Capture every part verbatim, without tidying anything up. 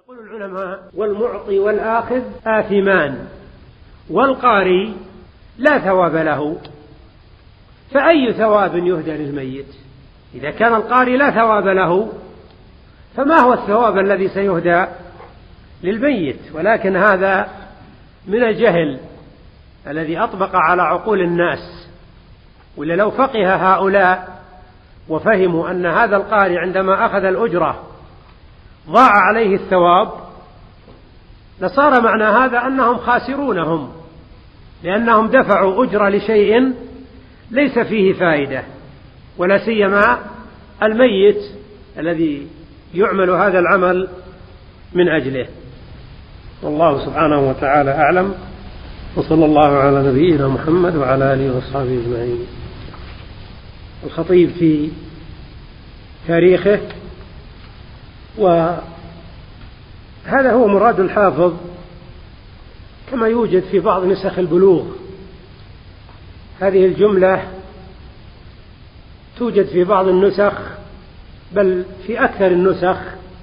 يقول العلماء: والمعطي والآخذ آثمان، والقاري لا ثواب له. فأي ثواب يهدى للميت؟ إذا كان القاري لا ثواب له، فما هو الثواب الذي سيهدى للميت؟ ولكن هذا من الجهل الذي أطبق على عقول الناس. ولا لو فقه هؤلاء وفهموا أن هذا القاري عندما أخذ الأجرة ضاع عليه الثواب، لصار معنى هذا أنهم خاسرونهم، لأنهم دفعوا أجرة لشيء ليس فيه فائدة، ولا سيما الميت الذي يعمل هذا العمل من أجله. والله سبحانه وتعالى أعلم، وصلى الله على نبينا محمد وعلى آله وصحبه أجمعين. الخطيب في تاريخه، وهذا هو مراد الحافظ كما يوجد في بعض نسخ البلوغ. هذه الجملة توجد في بعض النسخ، بل في أكثر النسخ،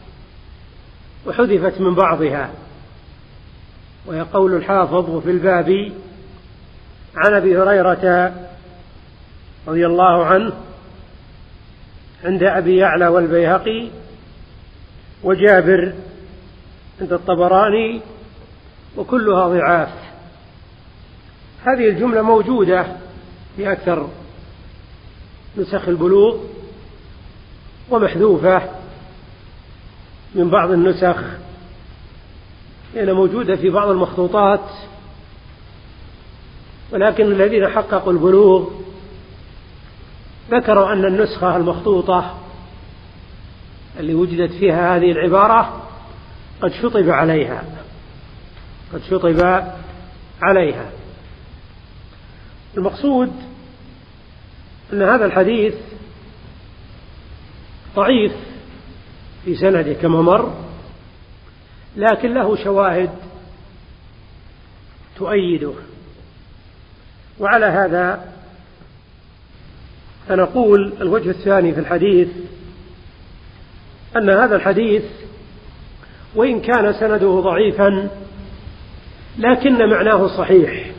وحذفت من بعضها. وهي قول الحافظ: وفي الباب عن أبي هريرة رضي الله عنه عند أبي يعلى والبيهقي، وجابر عند الطبراني، وكلها ضعاف. هذه الجملة موجودة في أكثر نسخ البلوغ، ومحذوفة من بعض النسخ، لأنها موجودة في بعض المخطوطات. ولكن الذين حققوا البلوغ ذكروا أن النسخة المخطوطة اللي وجدت فيها هذه العبارة قد شطب عليها قد شطب عليها. المقصود أن هذا الحديث ضعيف في سنده كما مر، لكن له شواهد تؤيده. وعلى هذا فنقول: الوجه الثاني في الحديث أن هذا الحديث وإن كان سنده ضعيفا، لكن معناه صحيح،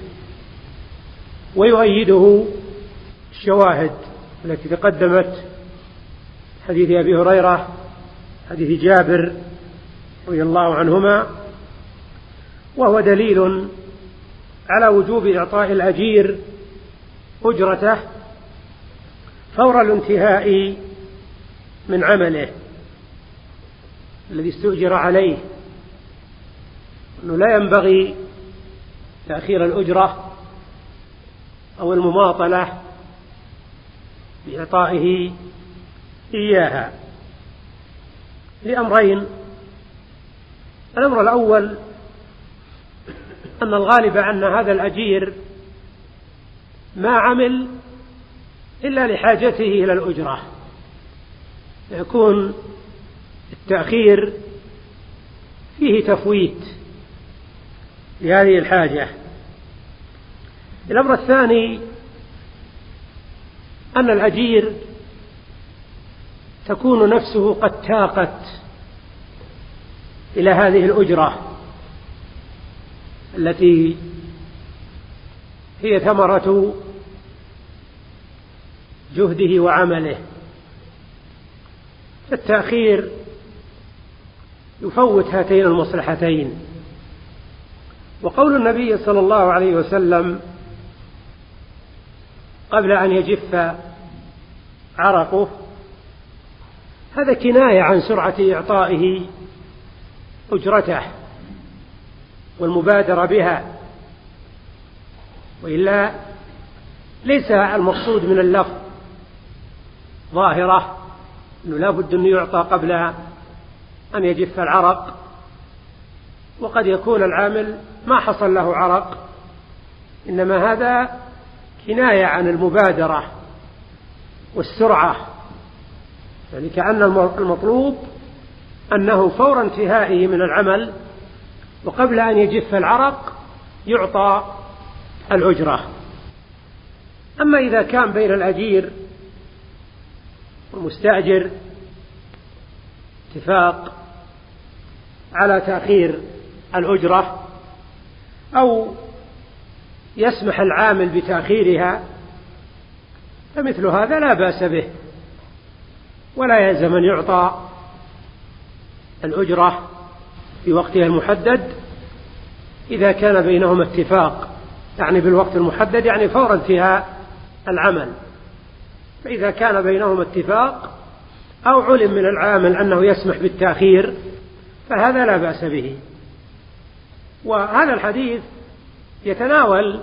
ويؤيده الشواهد التي تقدمت: حديث أبي هريرة، حديث جابر رضي الله عنهما، وهو دليل على وجوب إعطاء الأجير أجرته فور الانتهاء من عمله الذي استؤجر عليه، أنه لا ينبغي تأخير الأجرة أو المماطلة بإعطائه إياها لأمرين: الأمر الأول أن الغالب أن هذا الأجير ما عمل إلا لحاجته إلى الأجرة، يكون التأخير فيه تفويت لهذه الحاجة. الأمر الثاني أن الأجير تكون نفسه قد تاقت إلى هذه الأجرة التي هي ثمرة جهده وعمله، فالتأخير يفوت هاتين المصلحتين. وقول النبي صلى الله عليه وسلم قبل أن يجف عرقه، هذا كناية عن سرعة إعطائه أجرته والمبادرة بها، وإلا ليس المقصود من اللفظ ظاهرة أنه لا بد أن يعطى قبل أن يجف العرق، وقد يكون العامل ما حصل له عرق، إنما هذا كناية عن المبادرة والسرعة، يعني كأن المطلوب أنه فور انتهائه من العمل وقبل أن يجف العرق يعطى الأجرة. أما إذا كان بين الأجير والمستأجر اتفاق على تأخير الأجرة أو يسمح العامل بتأخيرها، فمثل هذا لا بأس به، ولا يلزم أن يعطى الأجرة في وقتها المحدد إذا كان بينهما اتفاق، يعني بالوقت المحدد يعني فور انتهاء العمل. فإذا كان بينهما اتفاق أو علم من العامل أنه يسمح بالتأخير فهذا لا بأس به. وهذا الحديث يتناول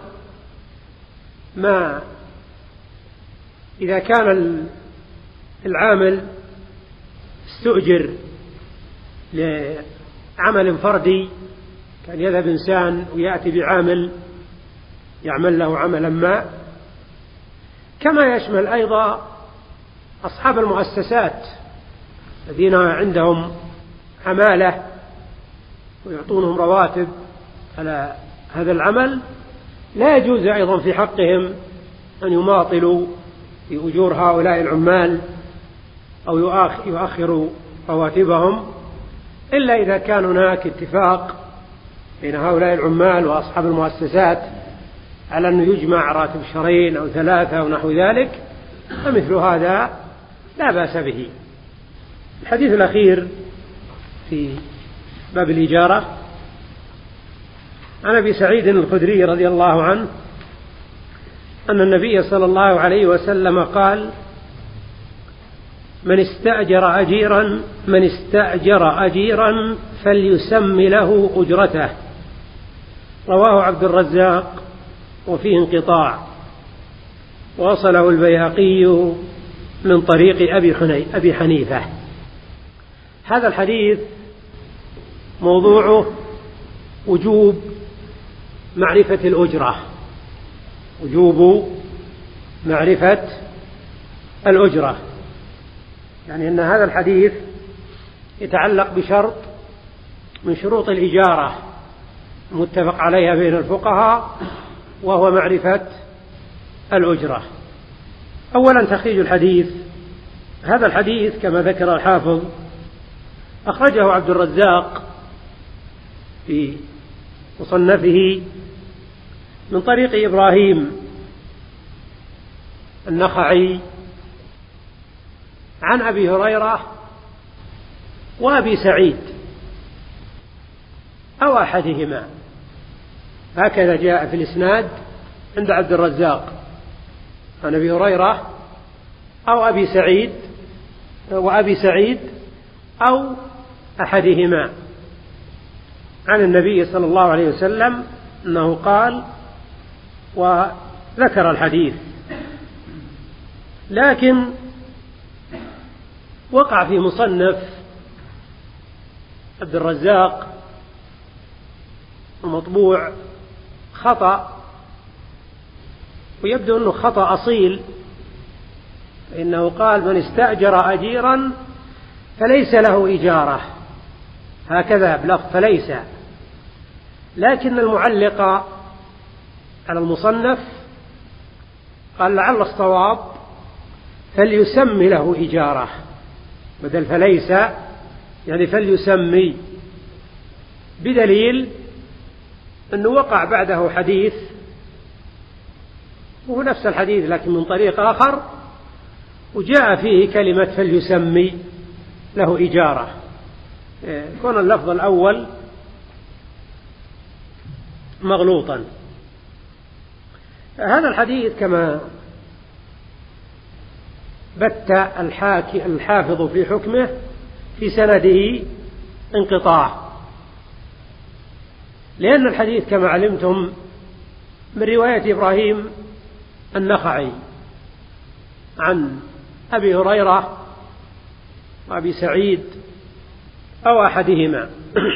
ما إذا كان العامل استؤجر لعمل فردي، كان يذهب إنسان ويأتي بعامل يعمل له عملا ما، كما يشمل أيضا أصحاب المؤسسات الذين عندهم عمالة ويعطونهم رواتب على هذا العمل، لا يجوز أيضا في حقهم أن يماطلوا في أجور هؤلاء العمال أو يؤخروا رواتبهم، إلا إذا كان هناك اتفاق بين هؤلاء العمال وأصحاب المؤسسات على أنه يجمع راتب شهرين أو ثلاثة أو نحو ذلك، فمثل هذا لا بأس به. الحديث الأخير في باب الإجارة عن أبي سعيد الخدري رضي الله عنه أن النبي صلى الله عليه وسلم قال: من استأجر أجيرا من استأجر أجيرا فليسم له أجرته. رواه عبد الرزاق وفيه انقطاع، وصله البيهقي من طريق أبي حنيفة. هذا الحديث موضوعه وجوب معرفة الأجرة، وجوب معرفة الأجرة، يعني أن هذا الحديث يتعلق بشرط من شروط الإجارة متفق عليها بين الفقهاء، وهو معرفة الأجرة. أولا تخريج الحديث. هذا الحديث كما ذكر الحافظ أخرجه عبد الرزاق في مصنفه من طريق إبراهيم النخعي عن أبي هريرة وأبي سعيد أو أحدهما، هكذا جاء في الإسناد عند عبد الرزاق عن أبي هريرة أو أبي سعيد وأبي سعيد أو أحدهما عن النبي صلى الله عليه وسلم أنه قال، وذكر الحديث. لكن وقع في مصنف عبد الرزاق المطبوع خطأ، ويبدو أنه خطأ أصيل، إنه قال: من استأجر أجيرا فليس له إجارة، هكذا بلفظ فليس. لكن المعلق على المصنف قال: لعل الصواب فليسمي له إجارة، بدل فليس يعني فليسمي، بدليل أنه وقع بعده حديث وهو نفس الحديث لكن من طريق آخر، وجاء فيه كلمة فليسمي له إجارة، كون اللفظ الأول مغلوطا. هذا الحديث كما بت الحافظ في حكمه في سنده انقطاع، لأن الحديث كما علمتم من رواية إبراهيم النخعي عن أبي هريرة وأبي سعيد أو أحدهما.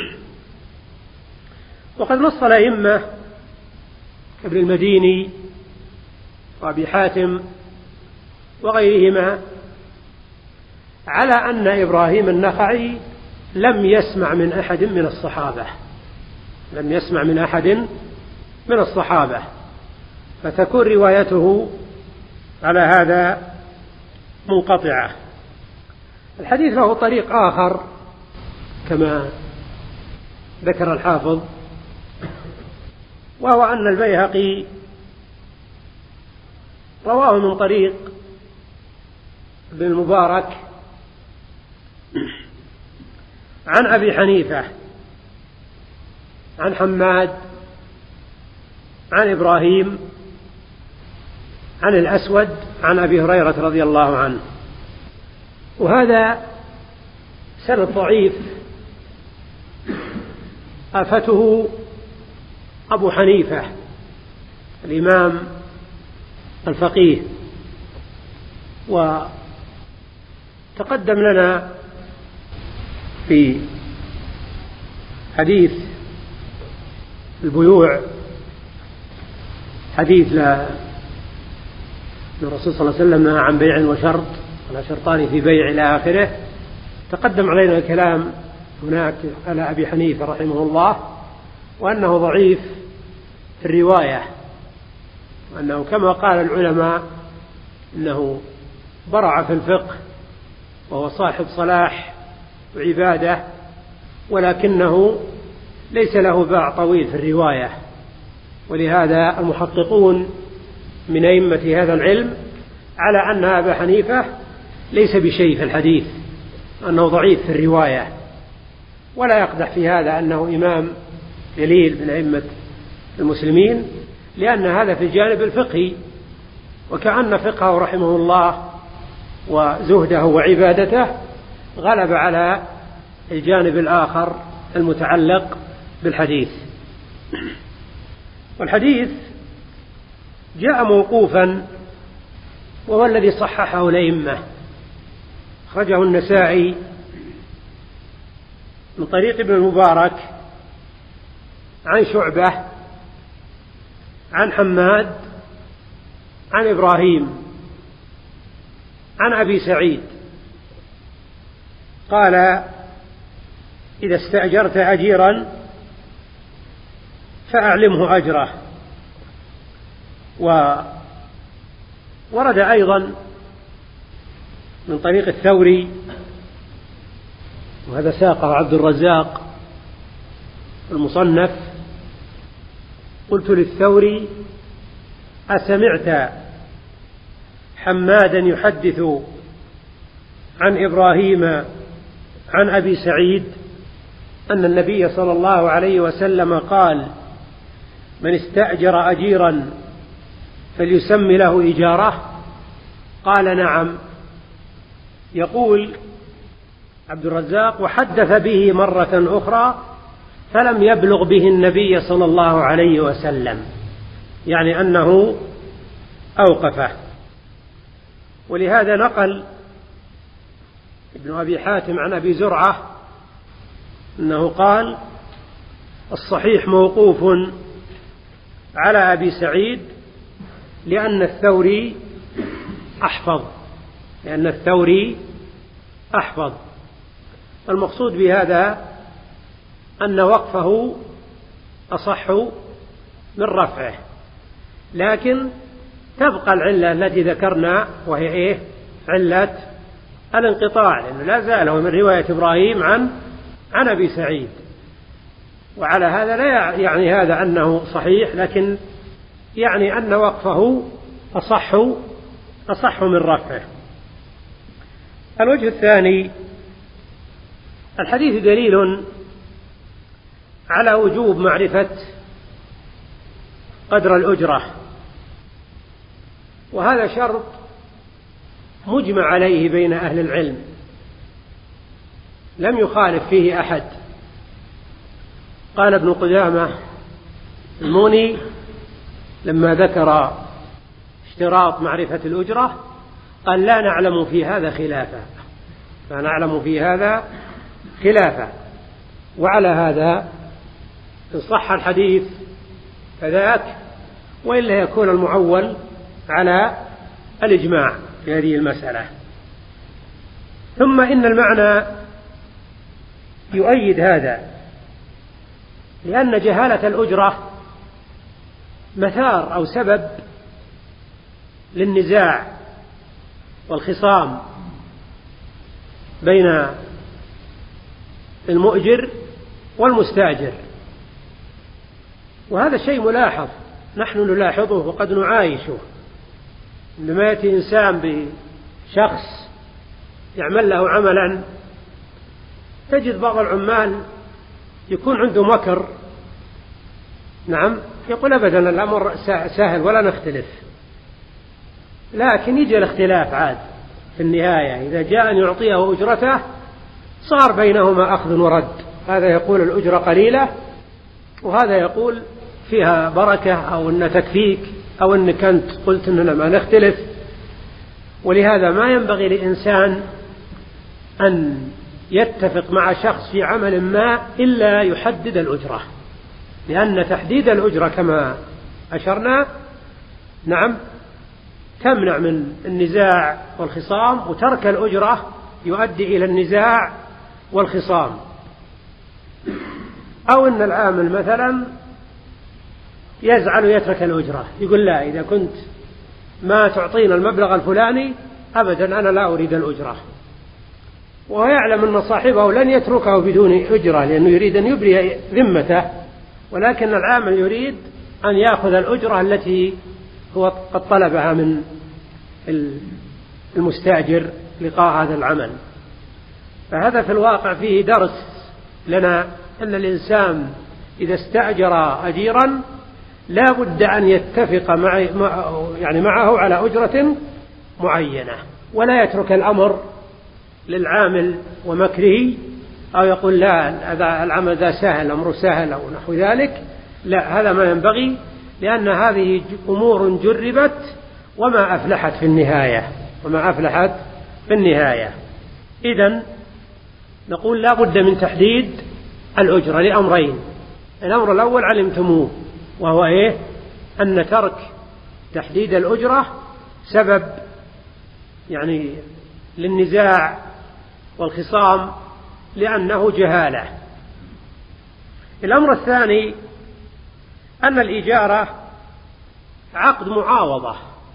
وقد نص الأئمة ابن المديني وأبي حاتم وغيرهما على أن إبراهيم النخعي لم يسمع من أحد من الصحابة، لم يسمع من أحد من الصحابة، فتكون روايته على هذا منقطعة. الحديث له طريق آخر كما ذكر الحافظ، وهو أن البيهقي رواه من طريق ابن المبارك عن أبي حنيفة عن حماد عن إبراهيم عن الأسود عن أبي هريرة رضي الله عنه. وهذا سند ضعيف آفته أبو حنيفة الإمام الفقيه. وتقدم لنا في حديث البيوع حديث الرسول صلى الله عليه وسلم عن بيع وشرط ولا شرطان في بيع إلى آخره. تقدم علينا الكلام هناك على أبي حنيفة رحمه الله، وأنه ضعيف في الرواية، وأنه كما قال العلماء إنه برع في الفقه وهو صاحب صلاح وعبادة، ولكنه ليس له باع طويل في الرواية. ولهذا المحققون من أئمة هذا العلم على أن أبا حنيفة ليس بشيء في الحديث، أنه ضعيف في الرواية، ولا يقدح في هذا أنه إمام جليل من أئمة المسلمين، لأن هذا في الجانب الفقهي، وكأن فقهه رحمه الله وزهده وعبادته غلب على الجانب الآخر المتعلق بالحديث. والحديث جاء موقوفا، وهو الذي صححه الأئمة. أخرجه النسائي من طريق ابن المبارك عن شعبة عن حماد عن إبراهيم عن أبي سعيد قال: إذا استأجرت أجيرا فأعلمه أجره. وورد أيضا من طريق الثوري، وهذا ساقه عبد الرزاق المصنف: قلت للثوري: أسمعت حمادا يحدث عن إبراهيم عن أبي سعيد أن النبي صلى الله عليه وسلم قال: من استأجر أجيرا فليسم له إجارة؟ قال: نعم. يقول عبد الرزاق: وحدث به مرة أخرى فلم يبلغ به النبي صلى الله عليه وسلم، يعني أنه أوقفه. ولهذا نقل ابن أبي حاتم عن أبي زرعة أنه قال: الصحيح موقوف على أبي سعيد لأن الثوري أحفظ لأن الثوري أحفظ. المقصود بهذا أن وقفه أصح من رفعه، لكن تبقى العلة التي ذكرنا، وهي إيه؟ علة الانقطاع، لأنه لا زال من رواية إبراهيم عن عن أبي سعيد. وعلى هذا لا يعني هذا أنه صحيح، لكن يعني أن وقفه أصح أصح من رفعه. الوجه الثاني: الحديث دليل على وجوب معرفة قدر الأجرة، وهذا شرط مجمع عليه بين أهل العلم، لم يخالف فيه أحد. قال ابن قدامة الموني لما ذكر اشتراط معرفة الأجرة قال: لا نعلم في هذا خلافا لا نعلم في هذا خلافا. وعلى هذا إن صح الحديث فذاك، وإلا يكون المعول على الإجماع في هذه المسألة. ثم إن المعنى يؤيد هذا، لأن جهالة الأجرة مثار أو سبب للنزاع والخصام بين المؤجر والمستأجر. وهذا شيء ملاحظ نحن نلاحظه وقد نعايشه. عندما يأتي إنسان بشخص يعمل له عملا تجد بعض العمال يكون عنده مكر، نعم، يقول أبدا الأمر سهل ولا نختلف، لكن يجي الاختلاف عاد في النهاية إذا جاء أن يعطيه أجرته صار بينهما أخذ ورد، هذا يقول الأجرة قليلة وهذا يقول فيها بركة أو أن تكفيك أو أنك أنت قلت أننا ما نختلف. ولهذا ما ينبغي لإنسان أن يتفق مع شخص في عمل ما إلا يحدد الأجرة، لأن تحديد الأجرة كما أشرنا نعم تمنع من النزاع والخصام، وترك الأجرة يؤدي إلى النزاع والخصام. أو أن العامل مثلا يزعل ويترك الأجرة، يقول لا إذا كنت ما تعطينا المبلغ الفلاني أبدا أنا لا أريد الأجرة، وهو يعلم أن صاحبه لن يتركه بدون أجرة لأنه يريد أن يبري ذمته، ولكن العامل يريد أن يأخذ الأجرة التي هو قد طلبها من المستأجر لقاء هذا العمل. فهذا في الواقع فيه درس لنا أن الإنسان إذا استأجر أجيرا لا بد أن يتفق مع يعني معه على أجرة معينة، ولا يترك الأمر للعامل ومكره أو يقول لا هذا العمل ذا سهل أمره سهل أو نحو ذلك، لا هذا ما ينبغي، لأن هذه أمور جربت وما أفلحت في النهاية وما أفلحت في النهاية. إذن نقول لا بد من تحديد الأجرة لأمرين. الأمر الأول علمتموه وهو إيه؟ أن ترك تحديد الأجرة سبب يعني للنزاع والخصام لأنه جهالة. الأمر الثاني أن الإجارة عقد معاوضة،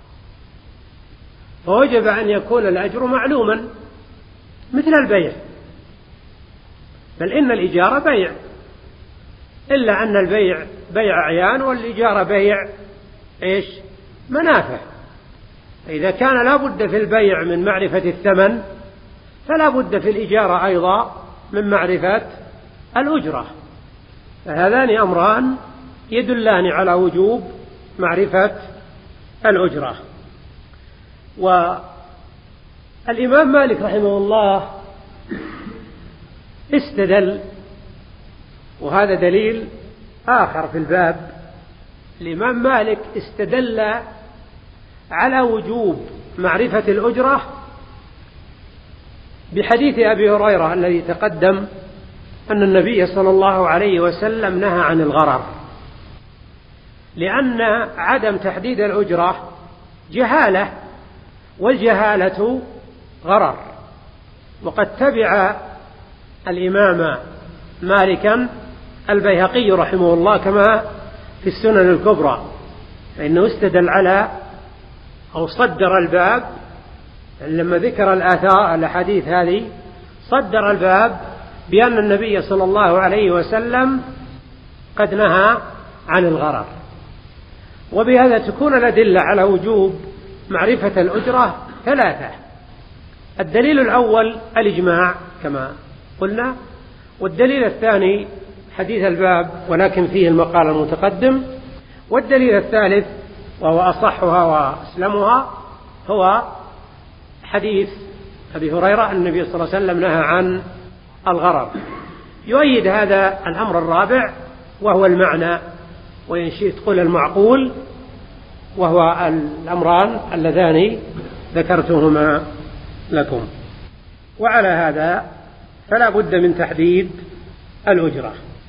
فوجب أن يكون الأجر معلوما مثل البيع، بل إن الإجارة بيع، إلا أن البيع بيع أعيان والإجارة بيع إيش؟ منافع. فإذا كان لا بد في البيع من معرفة الثمن فلا بد في الإجارة أيضا من معرفة الأجرة، فهذان أمران يدلان على وجوب معرفة الأجرة. والإمام مالك رحمه الله استدل، وهذا دليل آخر في الباب، الإمام مالك استدل على وجوب معرفة الأجرة بحديث أبي هريرة الذي تقدم أن النبي صلى الله عليه وسلم نهى عن الغرر، لأن عدم تحديد الأجرة جهالة، والجهالة غرر. وقد تبع الإمام مالكا البيهقي رحمه الله كما في السنن الكبرى، فإنه استدل على أو صدر الباب لما ذكر الآثار الأحاديث هذه، صدر الباب بأن النبي صلى الله عليه وسلم قد نهى عن الغرر. وبهذا تكون الأدلة على وجوب معرفة الأجرة ثلاثة. الدليل الأول الإجماع كما قلنا، والدليل الثاني حديث الباب ولكن فيه المقال المتقدم، والدليل الثالث وهو أصحها وأسلمها هو حديث أبي هريرة أن النبي صلى الله عليه وسلم نهى عن الغرر. يؤيد هذا الأمر الرابع وهو المعنى، وإن شئت قل المعقول، وهو الأمران اللذان ذكرتهما لكم. وعلى هذا فلا بد من تحديد الأجرة.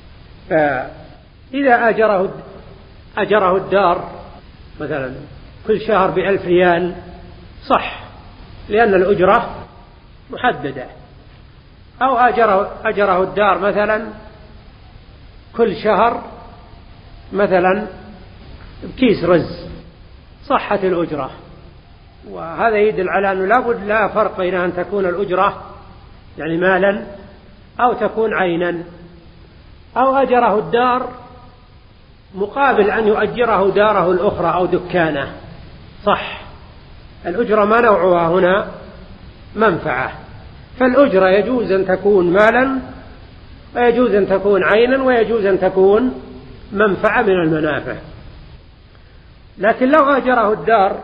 فإذا أجره أجره الدار مثلا كل شهر بألف ريال صح، لأن الأجرة محددة. أو أجره أجره الدار مثلا كل شهر مثلا بكيس رز، صحة الأجرة. وهذا يدل على أنه لابد لا فرق بين أن تكون الأجرة يعني مالا أو تكون عينا، أو أجره الدار مقابل أن يؤجره داره الأخرى أو دكانه، صح. الأجرة ما نوعها هنا منفعة، فالأجرة يجوز أن تكون مالا، ويجوز أن تكون عينا، ويجوز أن تكون منفعة من المنافع. لكن لو أجره الدار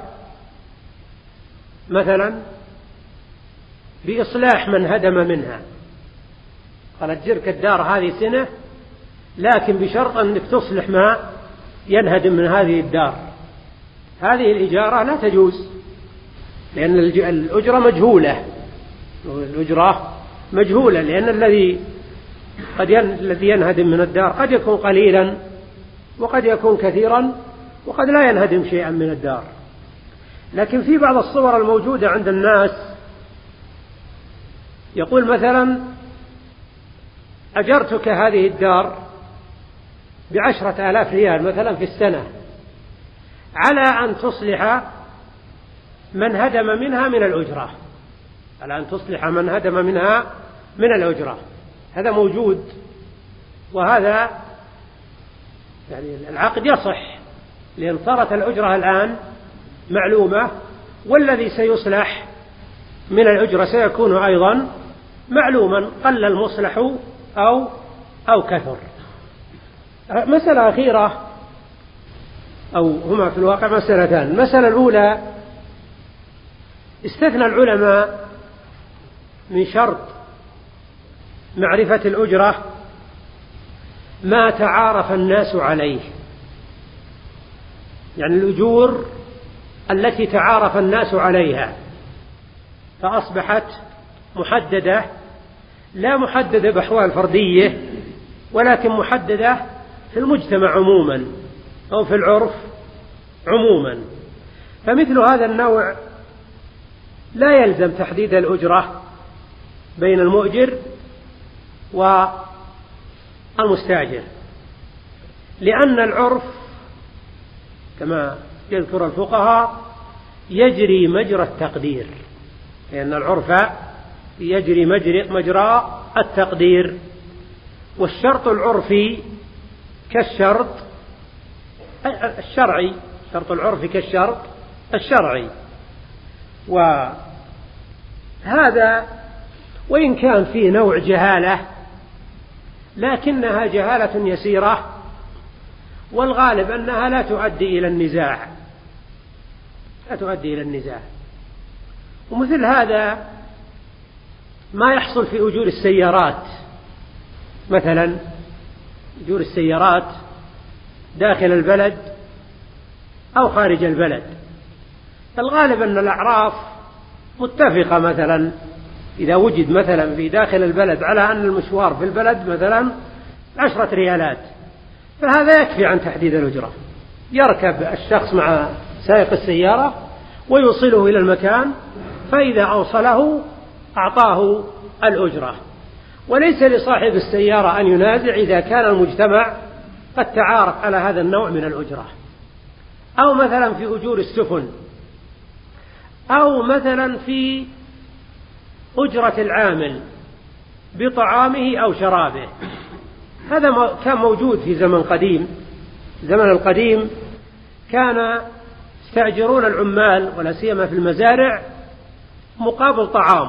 مثلا بإصلاح من هدم منها، قال أجرك الدار هذه سنة لكن بشرط أنك تصلح ما ينهدم من هذه الدار، هذه الإجارة لا تجوز، لأن الأجرة مجهولة، الأجرة مجهولة لأن الذي قد الذي ينهدم من الدار قد يكون قليلا وقد يكون كثيرا وقد لا ينهدم شيئا من الدار. لكن في بعض الصور الموجودة عند الناس يقول مثلا أجرتك هذه الدار بعشرة آلاف ريال مثلا في السنة على أن تصلح من هدم منها من الأجرة، على أن تصلح من هدم منها من الأجرة. هذا موجود، وهذا يعني العقد يصح، لأن صارت الأجرة الآن معلومة، والذي سيصلح من الأجرة سيكون أيضا معلوما، قل المصلح أو أو كثر. مسألة أخيرة، أو هما في الواقع مسألتان. المسألة الأولى، استثنى العلماء من شرط معرفة الأجرة ما تعارف الناس عليه، يعني الأجور التي تعارف الناس عليها فأصبحت محددة، لا محددة بأحوال فردية، ولكن محددة في المجتمع عموما أو في العرف عموما. فمثل هذا النوع لا يلزم تحديد الأجرة بين المؤجر والمستأجر، لأن العرف كما يذكر الفقهاء يجري مجرى التقدير، لأن العرف يجري مجرى التقدير، والشرط العرفي كالشرط الشرعي، شرط العرف كالشرط الشرعي. وهذا وإن كان فيه نوع جهالة لكنها جهالة يسيرة، والغالب أنها لا تؤدي إلى النزاع، لا تؤدي إلى النزاع. ومثل هذا ما يحصل في أجور السيارات مثلا، أجور السيارات داخل البلد أو خارج البلد، الغالب أن الأعراف متفقة، مثلا إذا وجد مثلا في داخل البلد على أن المشوار في البلد مثلا عشرة ريالات، فهذا يكفي عن تحديد الأجرة. يركب الشخص مع سائق السيارة ويوصله إلى المكان، فإذا أوصله أعطاه الأجرة، وليس لصاحب السيارة أن ينازع إذا كان المجتمع قد تعارف على هذا النوع من الأجرة. أو مثلا في أجور السفن، أو مثلا في أجرة العامل بطعامه أو شرابه، هذا كان موجود في زمن قديم. زمن القديم كان يستأجرون العمال ولا سيما في المزارع مقابل طعام،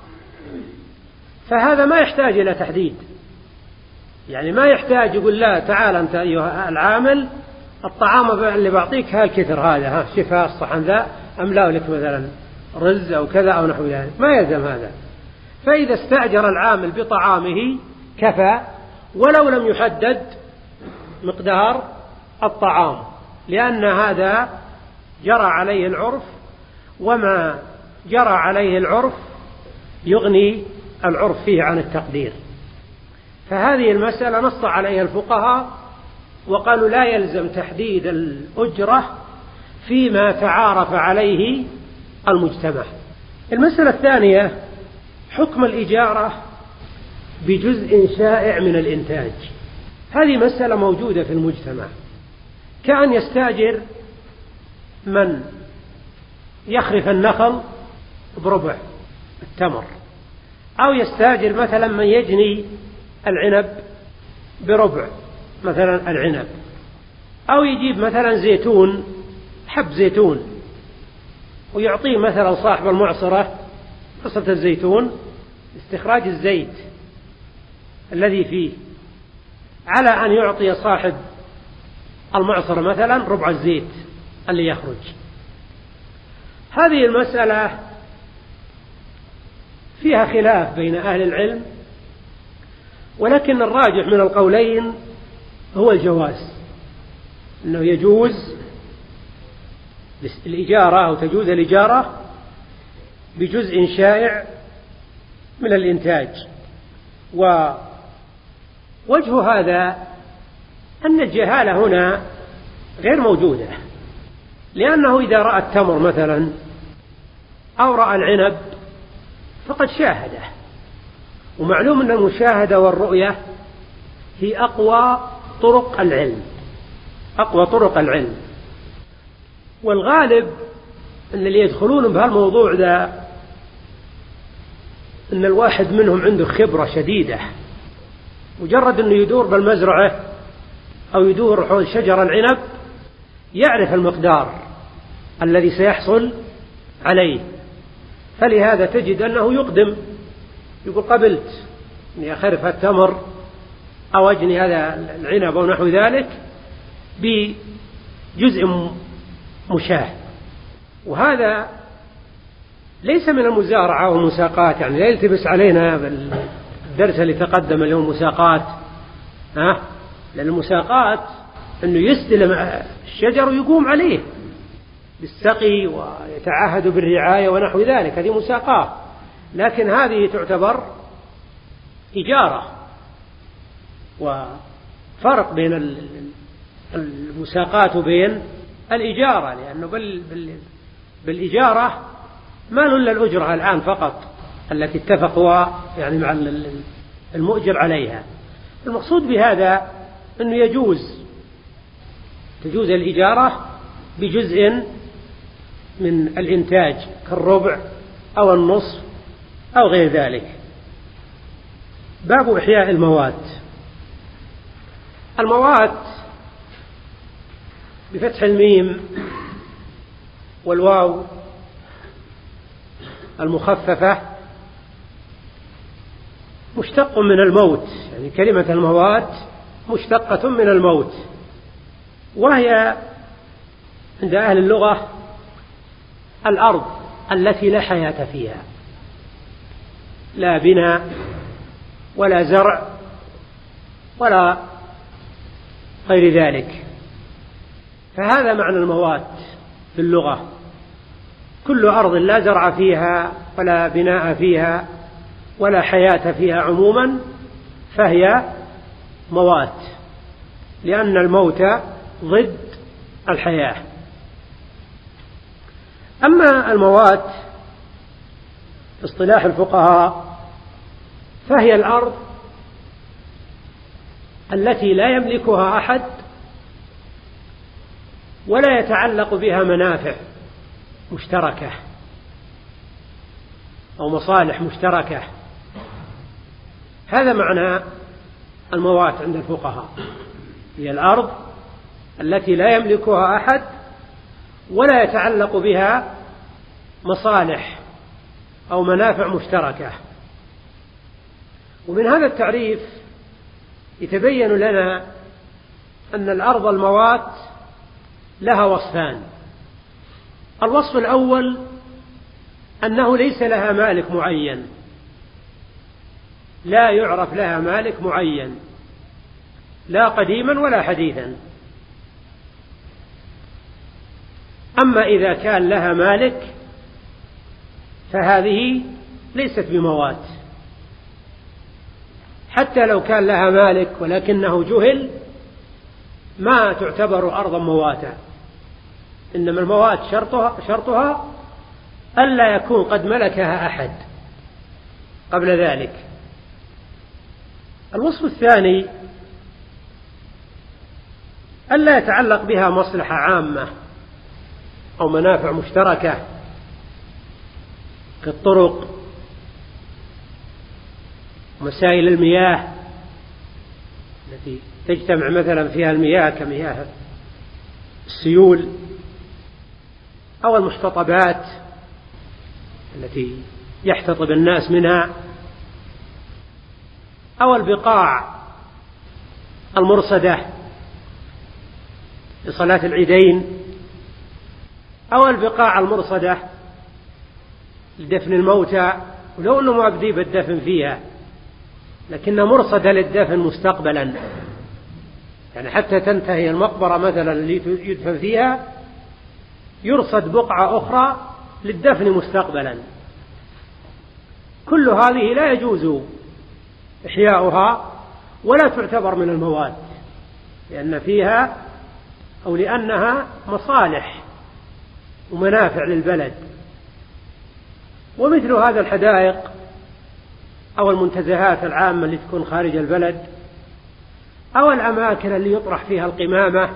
فهذا ما يحتاج إلى تحديد، يعني ما يحتاج يقول لا تعال أنت أيها العامل الطعام اللي بعطيك هالكثر هذا، ها شفاء الصحن ذا أملأ لك مثلا رز أو كذا أو نحو ذلك، ما يلزم هذا. فإذا استأجر العامل بطعامه كفى، ولو لم يحدد مقدار الطعام، لأن هذا جرى عليه العرف، وما جرى عليه العرف يغني العرف فيه عن التقدير. فهذه المسألة نص عليها الفقهاء وقالوا لا يلزم تحديد الأجرة فيما تعارف عليه المجتمع. المسألة الثانية، حكم الإجارة بجزء شائع من الإنتاج. هذه مسألة موجودة في المجتمع، كأن يستأجر من يخرف النخل بربع التمر، أو يستأجر مثلا من يجني العنب بربع مثلا العنب، أو يجيب مثلا زيتون، حب زيتون، ويعطيه مثلا صاحب المعصرة قصة الزيتون استخراج الزيت الذي فيه، على أن يعطي صاحب المعصرة مثلا ربع الزيت اللي يخرج. هذه المسألة فيها خلاف بين أهل العلم، ولكن الراجح من القولين هو الجواز، أنه يجوز الإجارة أو تجوز الإجارة بجزء شائع من الإنتاج. ووجه هذا أن الجهالة هنا غير موجودة، لأنه إذا رأى التمر مثلا أو رأى العنب فقد شاهده، ومعلوم أن المشاهدة والرؤية هي أقوى طرق العلم، أقوى طرق العلم. والغالب أن اللي يدخلون بهالموضوع ذا أن الواحد منهم عنده خبرة شديدة، مجرد أنه يدور بالمزرعة أو يدور حول شجر العنب يعرف المقدار الذي سيحصل عليه، فلهذا تجد أنه يقدم، يقول قبلت أني أخرف التمر أو أجني هذا العنب أو نحو ذلك بجزء مشاه. وهذا ليس من المزارعة والمساقات، يعني لا يلتبس علينا بالدرس اللي تقدم اليوم مساقات، ها؟ لأن المساقات أنه يستلم الشجر ويقوم عليه بالسقي ويتعهد بالرعاية ونحو ذلك، هذه مساقات. لكن هذه تعتبر إجارة، وفرق بين المساقات وبين الإجارة، لأنه بالإجارة ما له إلا الأجرة الآن فقط التي اتفقوا يعني مع المؤجر عليها. المقصود بهذا أنه يجوز تجوز الإجارة بجزء من الإنتاج كالربع أو النصف أو غير ذلك. باب إحياء الموات. الموات بفتح الميم والواو المخففة مشتق من الموت، يعني كلمة الموات مشتقة من الموت، وهي عند أهل اللغة الأرض التي لا حياة فيها، لا بناء ولا زرع ولا غير ذلك، فهذا معنى الموات في اللغة، كل أرض لا زرع فيها ولا بناء فيها ولا حياة فيها عموما فهي موات، لأن الموت ضد الحياة. أما الموات في اصطلاح الفقهاء فهي الأرض التي لا يملكها أحد ولا يتعلق بها منافع مشتركة أو مصالح مشتركة، هذا معنى الموات عند الفقهاء، هي الأرض التي لا يملكها أحد ولا يتعلق بها مصالح أو منافع مشتركة. ومن هذا التعريف يتبين لنا أن الأرض الموات لها وصفان. الوصف الأول أنه ليس لها مالك معين، لا يعرف لها مالك معين لا قديما ولا حديثا. أما إذا كان لها مالك فهذه ليست بموات، حتى لو كان لها مالك ولكنه جهل ما تعتبر أرضا مواتا، إنما الموات شرطها, شرطها ألا يكون قد ملكها أحد قبل ذلك. الوصف الثاني ألا يتعلق بها مصلحة عامة أو منافع مشتركة كالطرق، مسائل المياه، التي تجتمع مثلا فيها المياه كمياه السيول، أو المحتطبات التي يحتطب الناس منها، أو البقاع المرصدة لصلاة العيدين، أو البقاع المرصدة لدفن الموتى، ولو أنه ما بدي بالدفن فيها لكنها مرصدة للدفن مستقبلا، يعني حتى تنتهي المقبرة مثلا اللي يدفن فيها يرصد بقعة أخرى للدفن مستقبلا. كل هذه لا يجوز إحياؤها ولا تعتبر من المواد، لأن فيها أو لأنها مصالح ومنافع للبلد. ومثل هذا الحدائق أو المنتزهات العامة اللي تكون خارج البلد، أو الأماكن اللي يطرح فيها القمامة،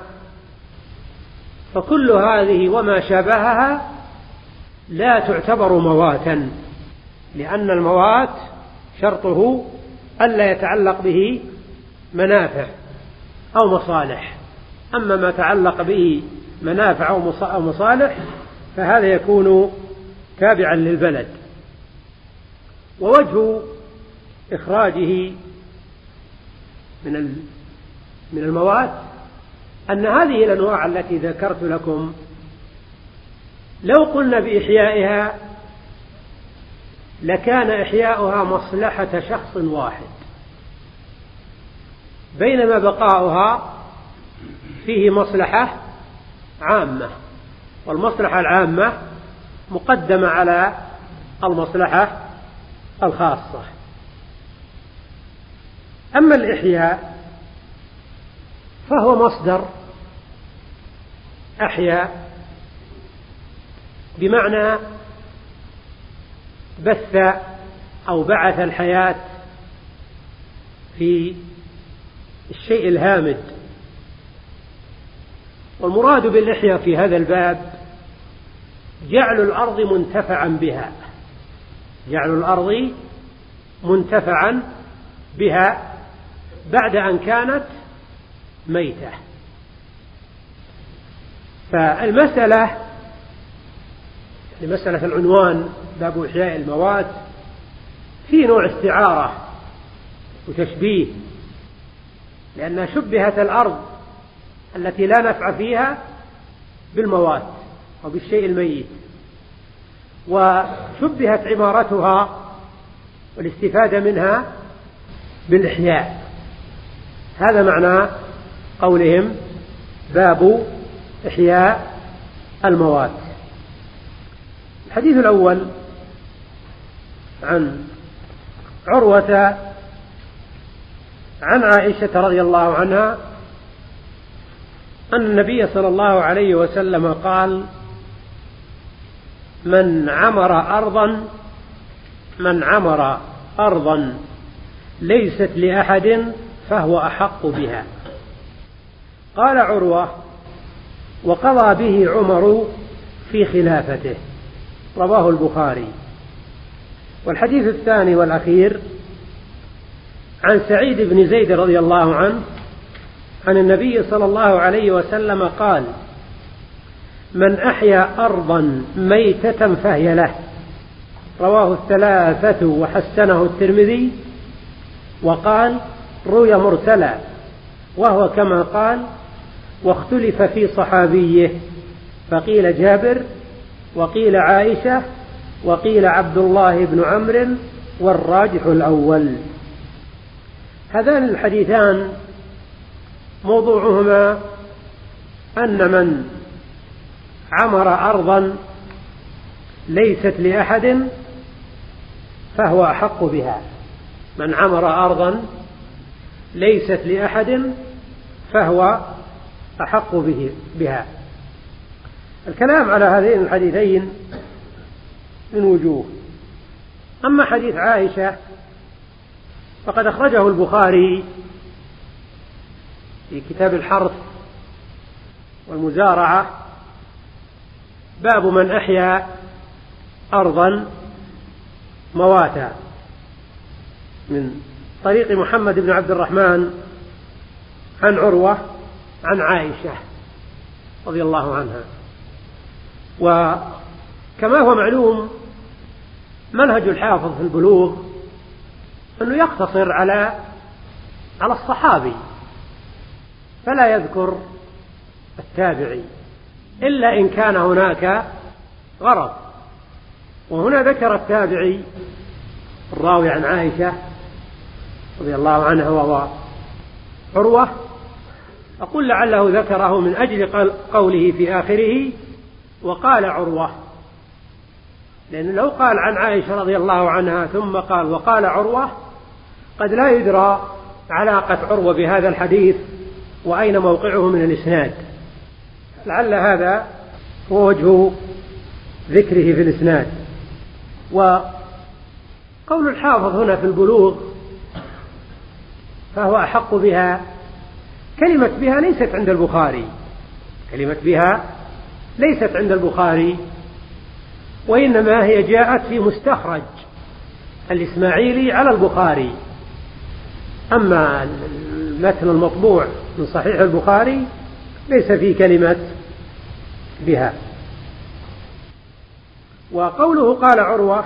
فكل هذه وما شابهها لا تعتبر مواتا، لأن الموات شرطه ألا يتعلق به منافع أو مصالح. أما ما تعلق به منافع أو مصالح فهذا يكون تابعا للبلد. ووجه إخراجه من من المواد أن هذه الأنواع التي ذكرت لكم لو قلنا بإحيائها لكان إحياؤها مصلحة شخص واحد، بينما بقاؤها فيه مصلحة عامة، والمصلحة العامة مقدمة على المصلحة الخاصة. أما الإحياء فهو مصدر أحيا، بمعنى بث أو بعث الحياة في الشيء الهامد. والمراد بالإحياء في هذا الباب جعل الأرض منتفعا بها، جعل الأرض منتفعا بها بعد أن كانت ميتة. فالمسألة لمسألة العنوان باب إحياء الموات في نوع استعارة وتشبيه، لأنها شبهت الأرض التي لا نفع فيها بالموات أو بالشيء الميت، وشبهت عمارتها والاستفادة منها بالإحياء. هذا معنى قولهم باب إحياء الموات. الحديث الأول عن عروة عن عائشة رضي الله عنها أن النبي صلى الله عليه وسلم قال: من عمر أرضا من عمر أرضا ليست لأحد فهو أحق بها. قال عروة: وقضى به عمر في خلافته. رواه البخاري. والحديث الثاني والأخير عن سعيد بن زيد رضي الله عنه عن النبي صلى الله عليه وسلم قال: من أحيا أرضا ميتة فهي له. رواه الثلاثة وحسنه الترمذي، وقال: روي مرسلا، وهو كما قال، واختلف في صحابيه، فقيل جابر، وقيل عائشة، وقيل عبد الله بن عمرو، والراجح الأول. هذان الحديثان موضوعهما أن من عمر أرضا ليست لأحد فهو أحق بها. من عمر أرضا ليست لأحد فهو أحق به بها. الكلام على هذين الحديثين من وجوه. أما حديث عائشة فقد أخرجه البخاري في كتاب الحرث والمزارعة، باب من أحيا أرضا مواتا، من طريق محمد بن عبد الرحمن عن عروة عن عائشة رضي الله عنها. وكما هو معلوم منهج الحافظ في البلوغ أنه يقتصر على على الصحابي فلا يذكر التابعي إلا إن كان هناك غرض. وهنا ذكر التابعي الراوي عن عائشة رضي الله عنها وهو عروة. أقول لعله ذكره من أجل قوله في آخره وقال عروة، لأن لو قال عن عائشة رضي الله عنها ثم قال وقال عروة قد لا يدرى علاقة عروة بهذا الحديث وأين موقعه من الإسناد، لعل هذا هو وجه ذكره في الإسناد. وقول الحافظ هنا في البلوغ فهو أحق بها، كلمة بها ليست عند البخاري، كلمة بها ليست عند البخاري، وإنما هي جاءت في مستخرج الإسماعيلي على البخاري. أما المتن المطبوع من صحيح البخاري ليس فيه كلمة بها. وقوله قال عروة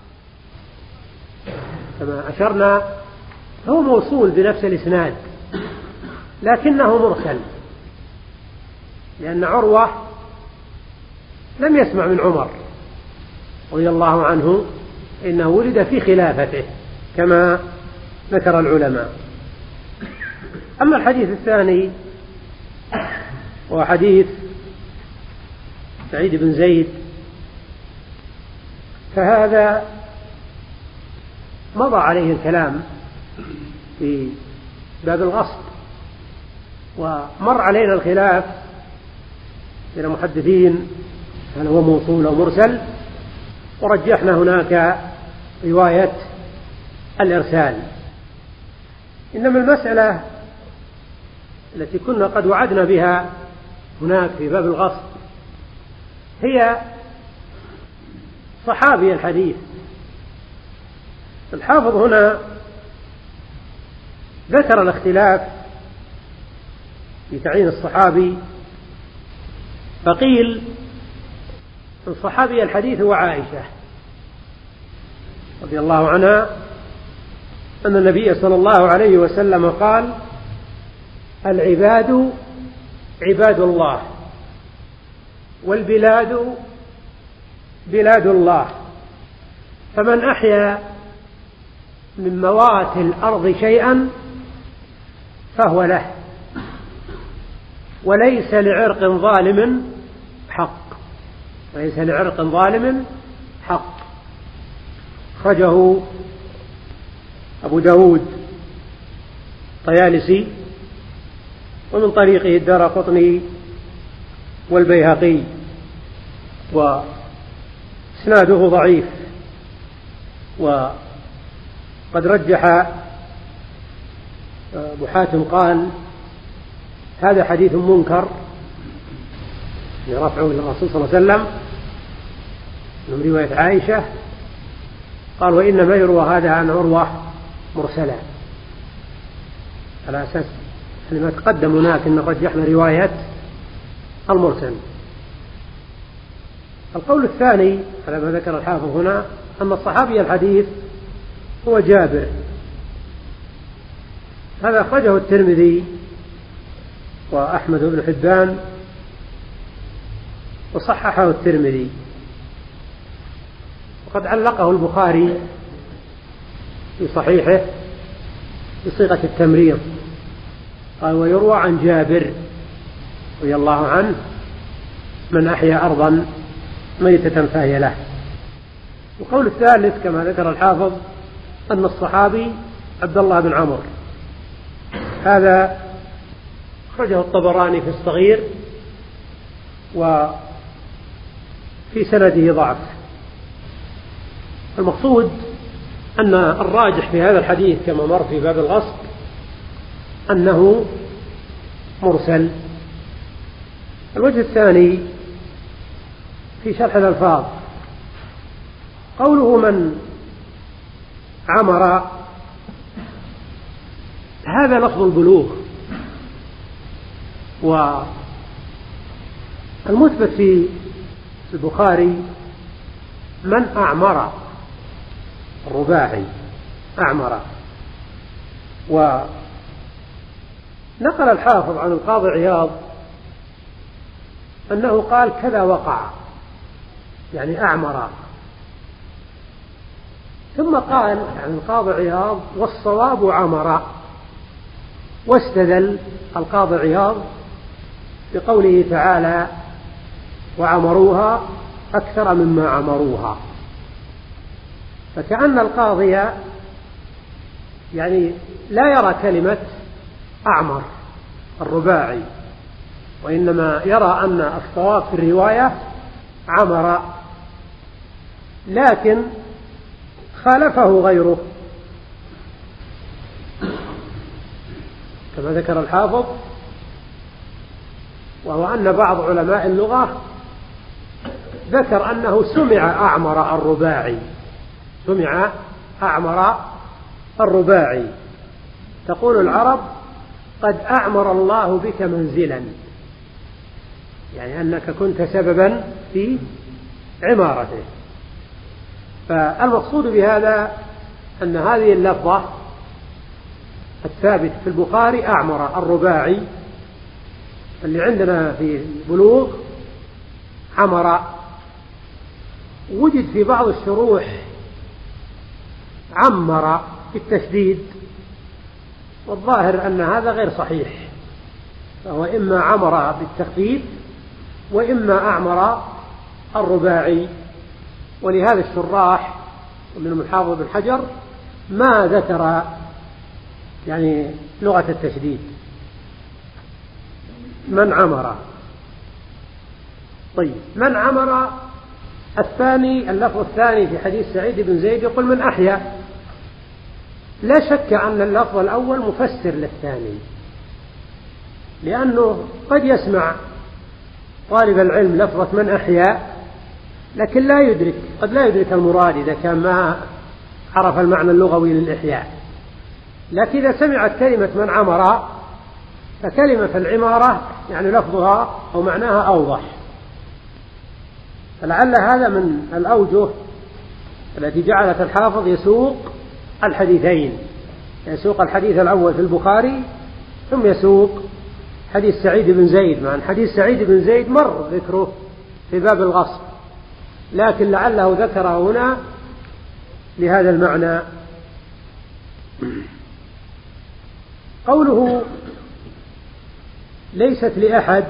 كما أشرنا هو موصول بنفس الإسناد لكنه مرسل، لأن عروة لم يسمع من عمر رضي الله عنه، إنه ولد في خلافته كما ذكر العلماء. أما الحديث الثاني وحديث سعيد بن زيد فهذا مضى عليه الكلام في باب الغصب، ومر علينا الخلاف بين المحدثين هل هو موصول أو مرسل، ورجحنا هناك رواية الإرسال. إنما المسألة التي كنا قد وعدنا بها هناك في باب الغصب هي صحابي الحديث. الحافظ هنا ذكر الاختلاف في تعيين الصحابي، فقيل أن صحابي الحديث هو عائشة رضي الله عنها أن النبي صلى الله عليه وسلم قال العباد عباد الله والبلاد بلاد الله، فمن أحيا من موات الأرض شيئا فهو له، وليس لعرق ظالم حق، وليس لعرق ظالم حق. أخرجه أبو داود طيالسي ومن طريقه الدارقطني والبيهقي، وإسناده ضعيف، وقد رجح أبو حاتم قال هذا حديث منكر رفعه إلى الرسول صلى الله عليه وسلم من رواية عائشة، قال وإنما يروى هذا عن عروة مرسلا، على أساس لما تقدم هناك أن رجحنا رواية المرسل. القول الثاني على ما ذكر الحافظ هنا أن الصحابي الحديث هو جابر، هذا أخرجه الترمذي وأحمد بن حبان وصححه الترمذي، وقد علقه البخاري في صحيحه بصيغة التمريض، قال ويروى عن جابر رضي الله عنه من أحيا أرضا ميتة فهي له. وقول الثالث كما ذكر الحافظ أن الصحابي عبد الله بن عمرو، هذا أخرجه الطبراني في الصغير وفي سنده ضعف. المقصود أن الراجح في هذا الحديث كما مر في باب الغصب أنه مرسل. الوجه الثاني في شرح الألفاظ قوله من عمر، هذا لفظ البلوغ والمثبت في البخاري من أعمر الرباعي أعمر. ونقل الحافظ عن القاضي عياض أنه قال كذا وقع، يعني أعمر. ثم قال عن القاضي عياض والصواب عمر، واستدل القاضي عياض بقوله تعالى وعمروها أكثر مما عمروها. فكأن القاضي يعني لا يرى كلمة أعمر الرباعي، وإنما يرى أن الصواب في الرواية عمر، لكن خالفه غيره كما ذكر الحافظ، وهو أن بعض علماء اللغة ذكر أنه سمع أعمر الرباعي، سمع أعمر الرباعي. تقول العرب قد أعمر الله بك منزلا، يعني أنك كنت سببا في عمارته. فالمقصود بهذا أن هذه اللفظة الثابت في البخاري أعمر الرباعي، اللي عندنا في بلوغ عمر. وجد في بعض الشروح عمر بالتشديد، والظاهر أن هذا غير صحيح، فهو إما عمر بالتخفيف وإما أعمر الرباعي. ولهذا الشراح ومن الحافظ بن حجر ما ذكر يعني لغة التشديد من عمر. طيب من عمر الثاني، اللفظ الثاني في حديث سعيد بن زيد يقول من أحيا. لا شك أن اللفظ الأول مفسر للثاني، لأنه قد يسمع طالب العلم لفظة من أحيا لكن لا يدرك، قد لا يدرك المراد إذا كان ما عرف المعنى اللغوي للإحياء. لكن إذا سمعت كلمة من عمر فكلمة العمارة يعني لفظها أو معناها أوضح. فلعل هذا من الأوجه التي جعلت الحافظ يسوق الحديثين، يسوق الحديث الأول في البخاري ثم يسوق حديث سعيد بن زيد، مع أن حديث سعيد بن زيد مر ذكره في باب الغصب، لكن لعله ذكره هنا لهذا المعنى. قوله ليست لأحد،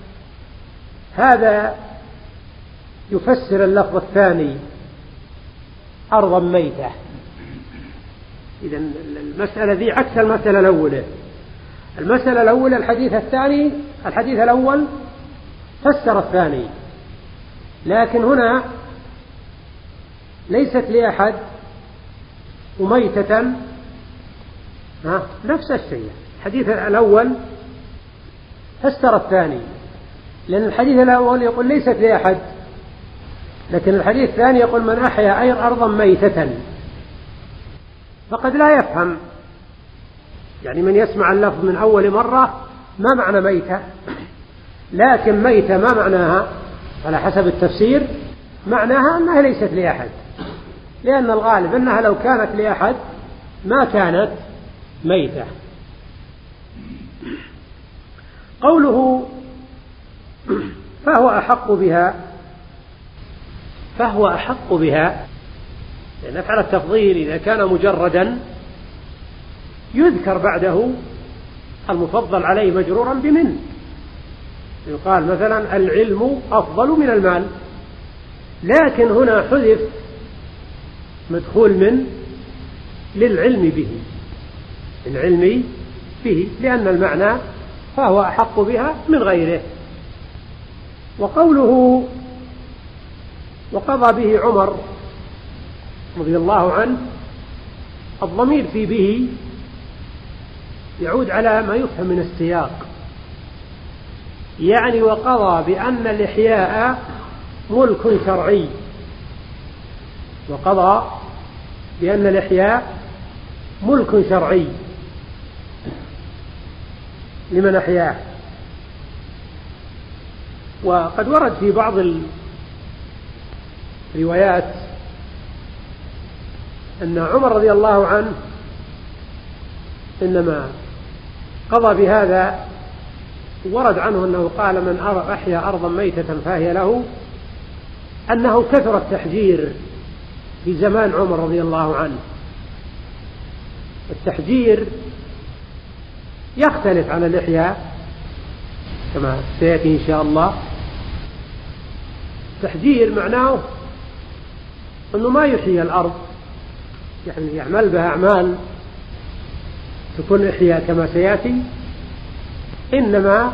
هذا يفسر اللفظ الثاني أرضا ميتة. إذن المسألة ذي عكس المسألة الأولى. المسألة الأولى الحديث الثاني، الحديث الأول فسر الثاني، لكن هنا ليست لأحد وميتة نفس الشيء. الحديث الأول فسر الثاني، لأن الحديث الأول يقول ليست لأحد، لكن الحديث الثاني يقول من أحيا أي أرضا ميتة. فقد لا يفهم، يعني من يسمع اللفظ من أول مرة ما معنى ميتة، لكن ميتة ما معناها على حسب التفسير، معناها أنها ليست لأحد، لأن الغالب أنها لو كانت لأحد ما كانت ميتة. قوله فهو أحق بها، فهو أحق بها لأن نفعل التفضيل إذا كان مجردا يذكر بعده المفضل عليه مجرورا بمن، يقال مثلا العلم أفضل من المال، لكن هنا حذف مدخول من للعلم به، العلم به، لأن المعنى فهو أحق بها من غيره. وقوله وقضى به عمر رضي الله عنه، الضمير في به يعود على ما يفهم من السياق، يعني وقضى بأن الإحياء ملك شرعي، وقضى بأن الإحياء ملك شرعي لمن أحياه. وقد ورد في بعض الروايات أن عمر رضي الله عنه إنما قضى بهذا، ورد عنه أنه قال: من أحيا أرضا ميتة فهي له، أنه كثر التحجير في زمان عمر رضي الله عنه. التحجير يختلف عن الإحياء كما سيأتي إن شاء الله. التحجير معناه أنه ما يحيي الأرض، يعني يعمل بها أعمال تكون إحياء كما سيأتي، إنما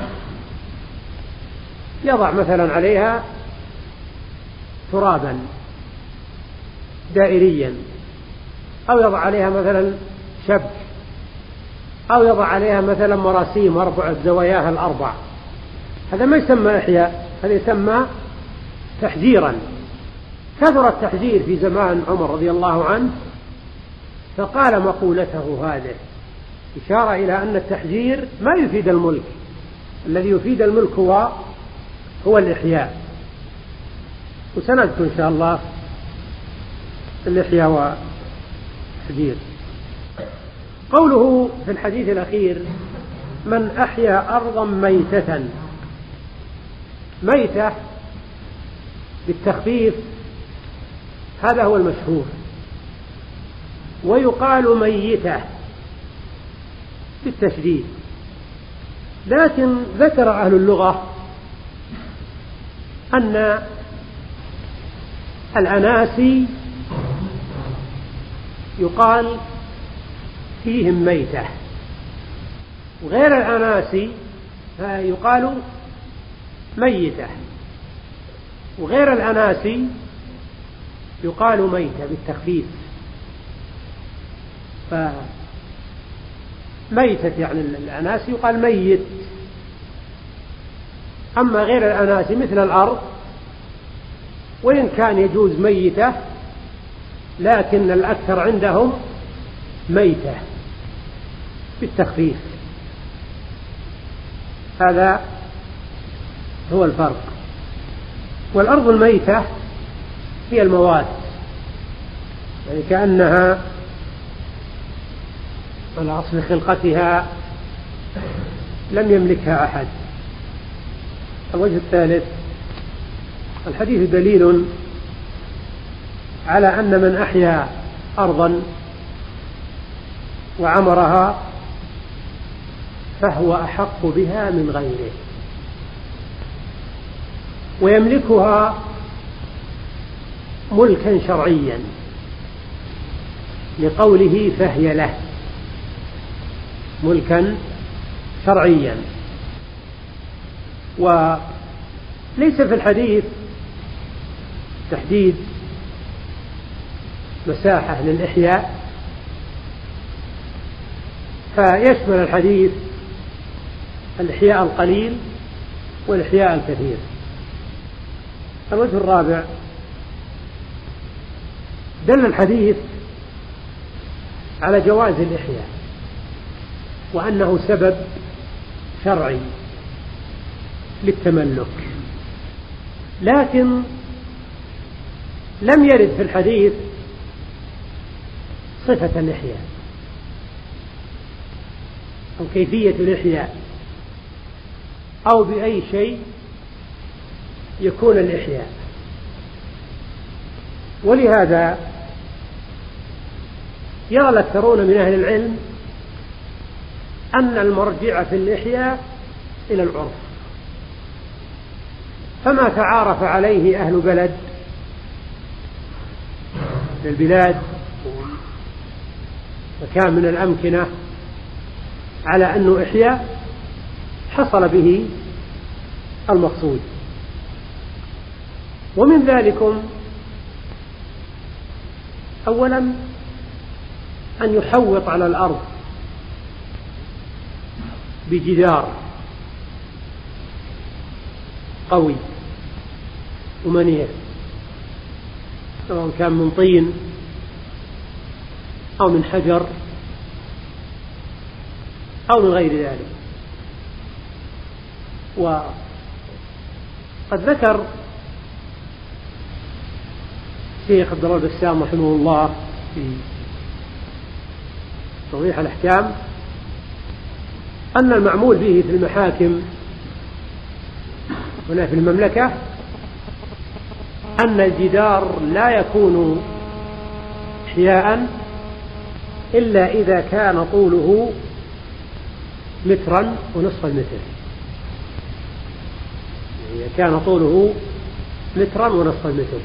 يضع مثلا عليها ترابا دائريا، أو يضع عليها مثلا شبك، أو يضع عليها مثلا مراسيم أربع زواياها الأربع. هذا ما يسمى إحياء، هذا يسمى تحجيرا. كثر التحجير في زمان عمر رضي الله عنه، فقال مقولته هذه إشارة إلى أن التحجير ما يفيد الملك، الذي يفيد الملك هو هو الإحياء. وسنذكر إن شاء الله الإحياء والتحجير. قوله في الحديث الأخير: من أحيا أرضا ميتة، ميتة بالتخفيف هذا هو المشهور، ويقال ميتة بالتشديد، لكن ذكر أهل اللغة أن الأناسي يقال فيهم ميتة، وغير الأناسي يقال ميتة، وغير الأناسي يقال ميتة بالتخفيف. فميتة يعني الأناسي يقال ميت، أما غير الأناسي مثل الأرض وإن كان يجوز ميتة، لكن الأكثر عندهم ميتة بالتخفيف. هذا هو الفرق. والأرض الميتة هي المواد، يعني كأنها على أصل خلقتها لم يملكها أحد. الوجه الثالث: الحديث دليل على أن من أحيا أرضا وعمرها فهو أحق بها من غيره، ويملكها ملكا شرعيا لقوله فهي له، ملكا شرعيا. وليس في الحديث تحديد مساحة للإحياء، فيشمل الحديث الإحياء القليل والإحياء الكثير. الوجه الرابع: دل الحديث على جواز الإحياء وأنه سبب شرعي للتملك، لكن لم يرد في الحديث صفة الإحياء أو كيفية الإحياء أو بأي شيء يكون الإحياء. ولهذا يرى الأكثرون من أهل العلم أن المرجع في الإحياء إلى العرف، فما تعارف عليه أهل بلد من البلاد مكان من الأمكنة على أنه إحياء حصل به المقصود. ومن ذلكم أولا أن يحوط على الأرض بجدار قوي ومنيع، سواء كان من طين أو من حجر أو من غير ذلك. قد ذكر الشيخ عبد الله البسام رحمه الله في توضيح الأحكام أن المعمول به في المحاكم هنا في المملكة أن الجدار لا يكون إحياء إلا إذا كان طوله مترا ونصف المتر، إذا كان طوله مترا ونصف المتر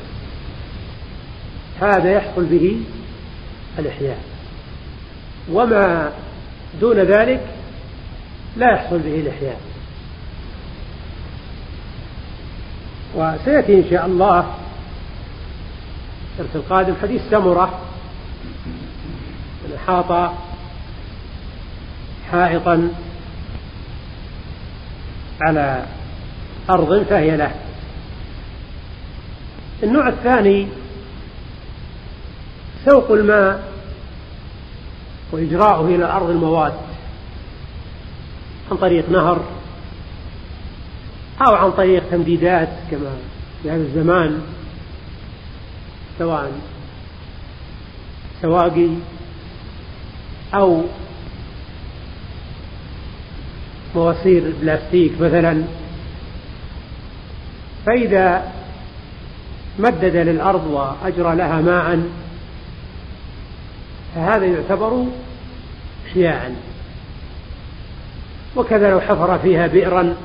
هذا يحصل به الإحياء، وما دون ذلك لا يحصل به الإحياء. وسيأتي إن شاء الله الدرس القادم حديث سمرة من أحاط حائطا على أرض فهي له. النوع الثاني سوق الماء وإجراؤه إلى الأرض الموات عن طريق نهر أو عن طريق تمديدات كما في هذا الزمان، سواء سواقي أو مواسير بلاستيك مثلا. فإذا مدد للأرض وأجرى لها ماء فهذا يعتبر إحياء. وكذا لو حفر فيها بئرا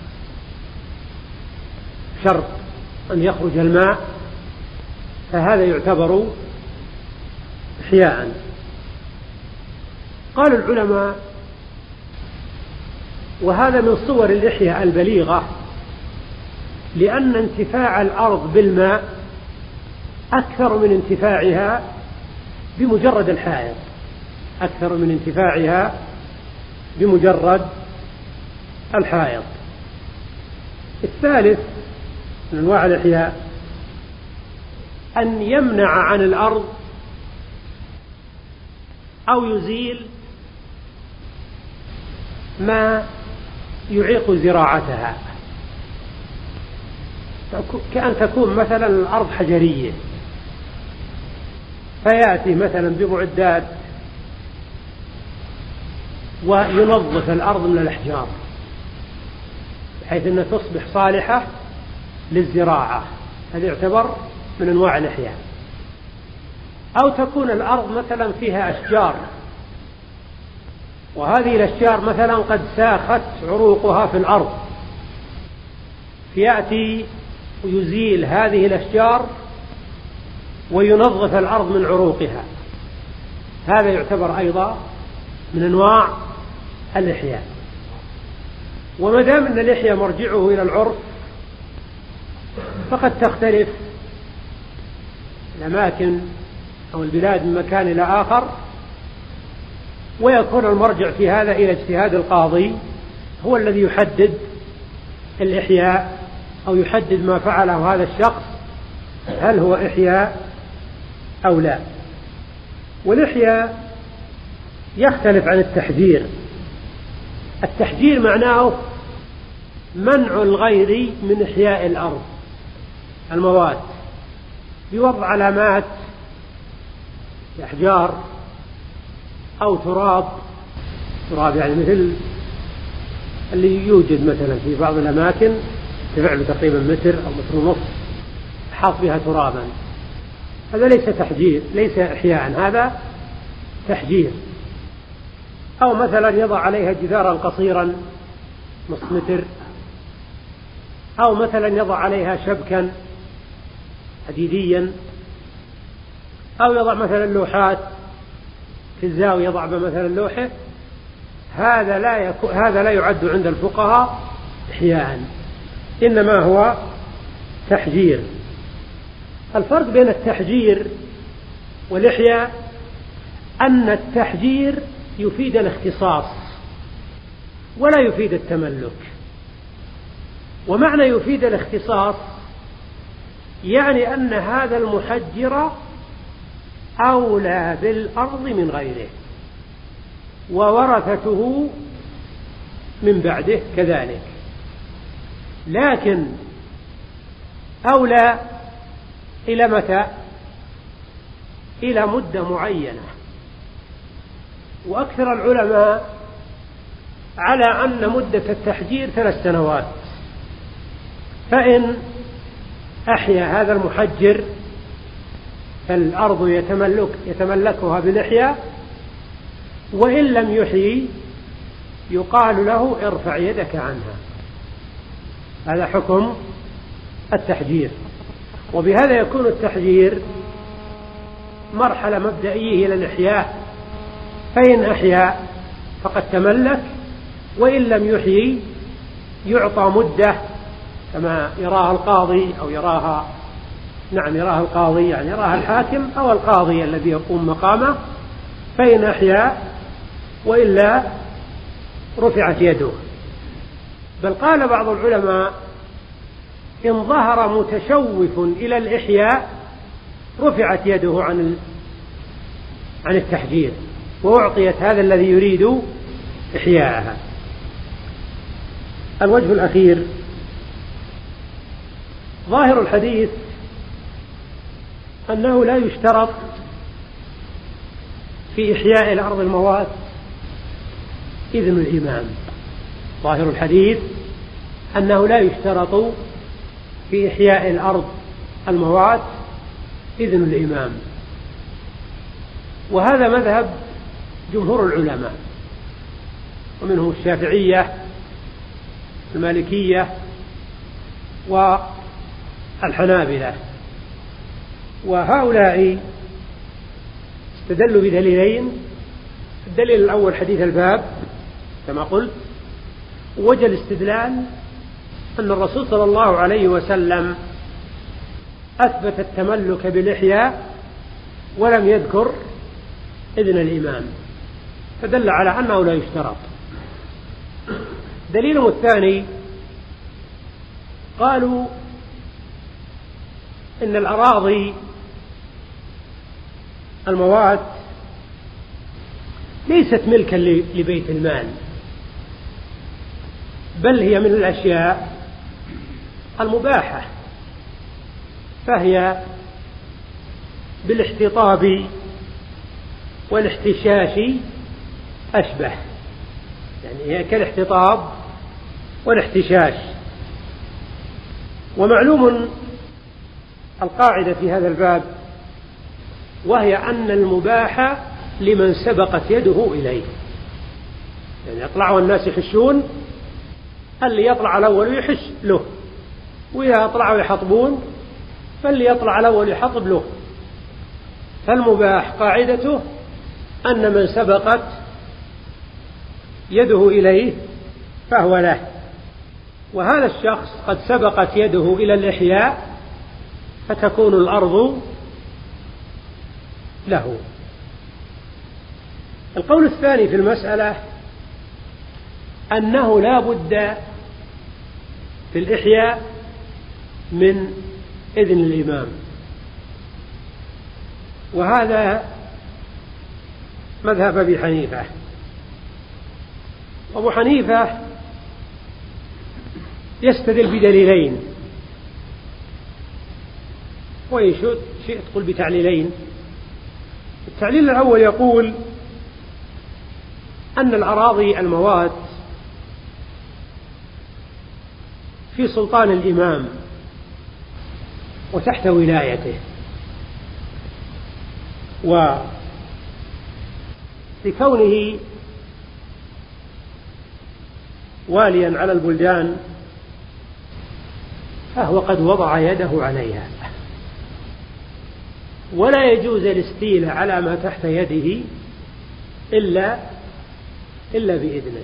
شرط أن يخرج الماء فهذا يعتبر إحياء. قال العلماء وهذا من صور الإحياء البليغة، لأن انتفاع الأرض بالماء أكثر من انتفاعها بمجرد الحائط، أكثر من انتفاعها بمجرد الحائط. الثالث من أنواع الإحياء أن يمنع عن الأرض أو يزيل ما يعيق زراعتها، كأن تكون مثلا الأرض حجرية فيأتي مثلا بمعدات وينظف الأرض من الأحجار بحيث أنها تصبح صالحة للزراعة، هذا يعتبر من أنواع الإحياء. أو تكون الأرض مثلا فيها أشجار وهذه الأشجار مثلا قد ساخت عروقها في الأرض، فيأتي ويزيل هذه الأشجار وينظف الأرض من عروقها، هذا يعتبر أيضا من أنواع الإحياء. وما دام أن الإحياء مرجعه إلى العرف فقد تختلف الأماكن أو البلاد من مكان إلى آخر، ويكون المرجع في هذا إلى اجتهاد القاضي هو الذي يحدد الإحياء أو يحدد ما فعله هذا الشخص هل هو إحياء أو لا. والإحياء يختلف عن التحجير. التحجير معناه منع الغير من إحياء الأرض الموات بوضع علامات أحجار أو تراب، تراب يعني مثل اللي يوجد مثلا في بعض الأماكن ارتفع له تقريبا متر أو متر ونصف حاط بها ترابا، هذا ليس تحجير، ليس إحياء، هذا تحجير. أو مثلا يضع عليها جدارا قصيرا نصف متر، أو مثلا يضع عليها شبكا حديديا، أو يضع مثلا لوحات في الزاوية يضع مثلا لوحة، هذا لا يكو هذا لا يعد عند الفقهاء إحياء، إنما هو تحجير. الفرق بين التحجير والإحياء أن التحجير يفيد الاختصاص ولا يفيد التملك. ومعنى يفيد الاختصاص يعني أن هذا المحجر أولى بالأرض من غيره وورثته من بعده كذلك. لكن أو لا؟ إلى متى؟ إلى مدة معينة. وأكثر العلماء على أن مدة التحجير ثلاث سنوات. فإن أحيا هذا المحجر فالأرض يتملك يتملكها بلحية، وإن لم يحيي يقال له ارفع يدك عنها. هذا حكم التحجير. وبهذا يكون التحجير مرحلة مبدئية إلى الإحياء، فإن أحيا فقد تملك، وإن لم يحيي يعطى مدة كما يراها القاضي أو يراها نعم يراها القاضي يعني يراها الحاكم أو القاضي الذي يقوم مقامه، فإن أحيا وإلا رفعت يده. بل قال بعض العلماء إن ظهر متشوف إلى الإحياء رفعت يده عن عن التحجير وأعطيت هذا الذي يريد إحياءها. الوجه الأخير: ظاهر الحديث أنه لا يشترط في إحياء الأرض الموات إذن الإمام. ظاهر الحديث أنه لا يشترط في إحياء الأرض الموات إذن الإمام، وهذا مذهب جمهور العلماء، ومنهم الشافعية المالكية والحنابلة. وهؤلاء استدلوا بدليلين: الدليل الأول حديث الباب كما قلت، وجه الاستدلال أن الرسول صلى الله عليه وسلم أثبت التملك بالإحياء ولم يذكر إذن الإمام، فدل على أنه لا يشترط. دليلهم الثاني: قالوا إن الأراضي الموات ليست ملكا لبيت المال، بل هي من الأشياء المباحة، فهي بالاحتطاب والاحتشاش أشبه، يعني هي كالاحتطاب والاحتشاش. ومعلوم القاعدة في هذا الباب، وهي أن المباح لمن سبقت يده إليه، يعني يطلعوا الناس يحشون، اللي يطلع الأول يحش له، وإذا طلعوا يحطبون فاللي يطلع الأول يحطب له. فالمباح قاعدته أن من سبقت يده إليه فهو له، وهذا الشخص قد سبقت يده إلى الإحياء فتكون الأرض له. القول الثاني في المسألة أنه لا بد في الإحياء من إذن الإمام، وهذا مذهب أبي حنيفة. أبو حنيفة يستدل بدليلين، وإن شئت قل بتعليلين. التعليل الأول يقول أن الأراضي الموات في سلطان الإمام وتحت ولايته، ولكونه واليا على البلدان فهو قد وضع يده عليها، ولا يجوز الاستيلاء على ما تحت يده إلا إلا بإذنه.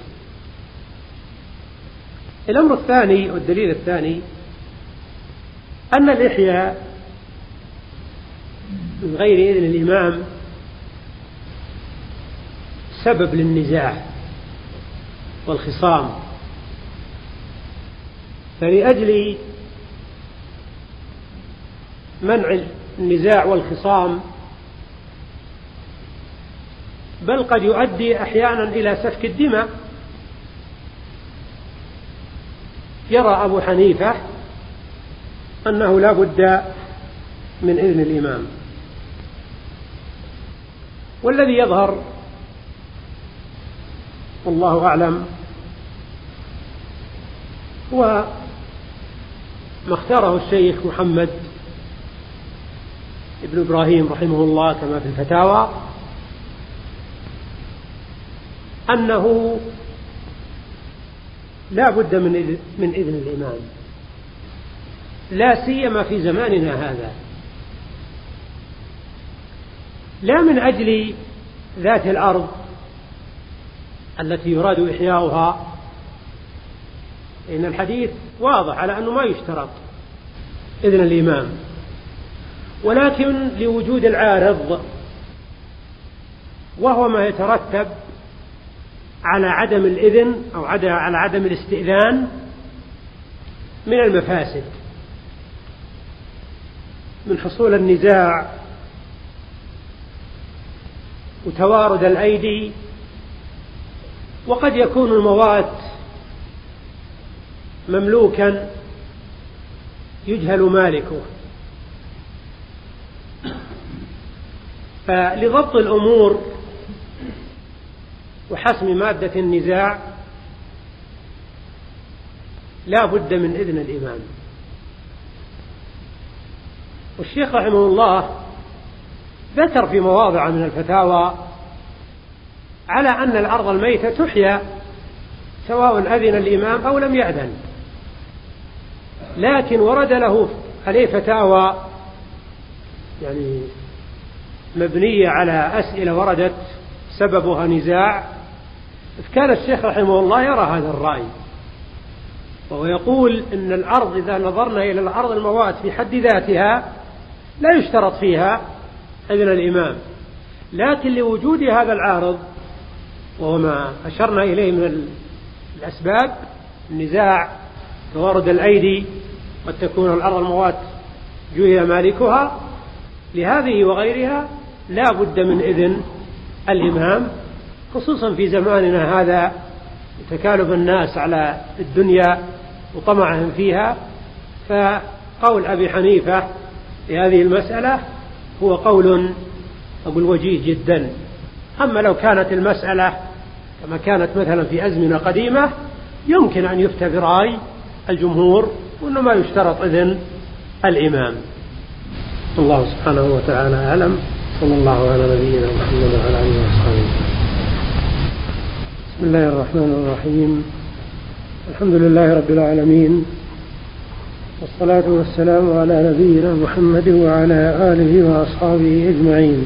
الأمر الثاني والدليل الثاني أن الإحياء من غير إذن الإمام سبب للنزاع والخصام، فلأجل منع النزاع والخصام بل قد يؤدي أحيانا إلى سفك الدماء. يرى أبو حنيفة أنه لا بد من إذن الإمام. والذي يظهر والله أعلم هو ما اختاره الشيخ محمد ابن إبراهيم رحمه الله كما في الفتاوى، أنه لا بد من من إذن الإمام، لا سيما في زماننا هذا، لا من أجل ذات الأرض التي يراد إحياؤها، إن الحديث واضح على أنه ما يشترط إذن الإمام، ولكن لوجود العارض، وهو ما يترتب على عدم الإذن أو على عدم الاستئذان من المفاسد، من حصول النزاع وتوارد الأيدي، وقد يكون الموات مملوكا يجهل مالكه. فلضبط الأمور وحسم مادة النزاع لا بد من إذن الإمام. والشيخ رحمه الله ذكر في مواضع من الفتاوى على أن الأرض الميتة تحيى سواء أذن الإمام أو لم يأذن، لكن ورد له عليه فتاوى يعني مبنية على أسئلة وردت سببها نزاع، كان الشيخ رحمه الله يرى هذا الرأي، وهو يقول إن الأرض إذا نظرنا إلى الأرض الموات في حد ذاتها لا يشترط فيها إذن الإمام، لكن لوجود هذا العارض وهو ما أشرنا إليه من الأسباب، النزاع، توارد الأيدي، قد تكون الأرض الموات جهل مالكها، لهذه وغيرها لا بد من إذن الإمام، خصوصا في زماننا هذا تكالب الناس على الدنيا وطمعهم فيها. فقول أبي حنيفة في هذه المسألة هو قول أقول وجيه جدا. أما لو كانت المسألة كما كانت مثلا في أزمنة قديمة يمكن أن يفتى برأي الجمهور وإنما يشترط إذن الإمام. الله سبحانه وتعالى أعلم، صلى الله على نبينا محمد وعلى آله وصحبه. بسم الله الرحمن الرحيم، الحمد لله رب العالمين، والصلاة والسلام على نبينا محمد وعلى آله وأصحابه أجمعين.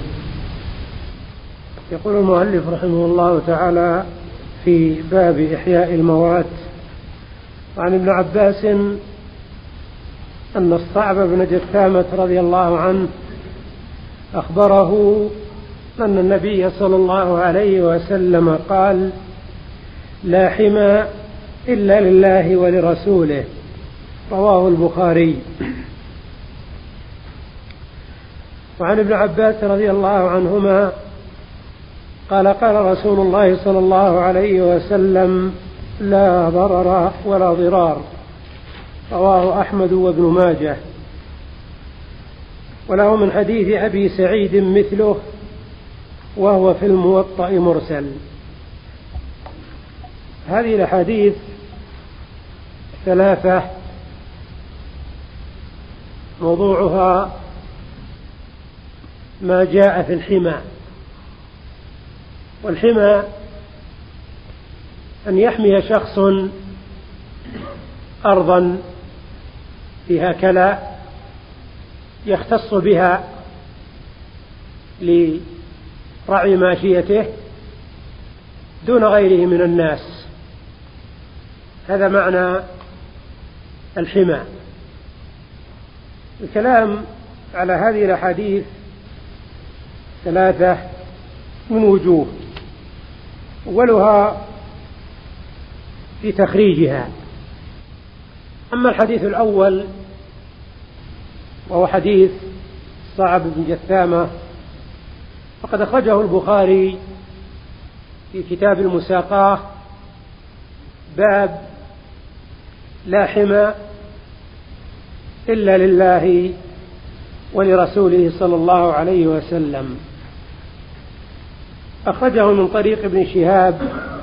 يقول المؤلف رحمه الله تعالى في باب إحياء الموات عن ابن عباس أن الصعب بن جثامة رضي الله عنه أخبره أن النبي صلى الله عليه وسلم قال: لا حمى إلا لله ولرسوله، رواه البخاري. وعن ابن عباس رضي الله عنهما قال: قال رسول الله صلى الله عليه وسلم: لا ضرر ولا ضرار، رواه أحمد وابن ماجه. وله من حديث أبي سعيد مثله، وهو في الموطأ مرسل. هذه الأحاديث ثلاثة، موضوعها ما جاء في الحمى. والحمى أن يحمي شخص أرضا فيها كلى يختص بها لرعي ماشيته دون غيره من الناس، هذا معنى الحمى. الكلام على هذه الأحاديث ثلاثة من وجوه. أولها في تخريجها. أما الحديث الأول وهو حديث صعب بن جثامة فقد أخرجه البخاري في كتاب المساقاة باب لا حمى إلا لله ولرسوله صلى الله عليه وسلم. أخرجه من طريق ابن شهاب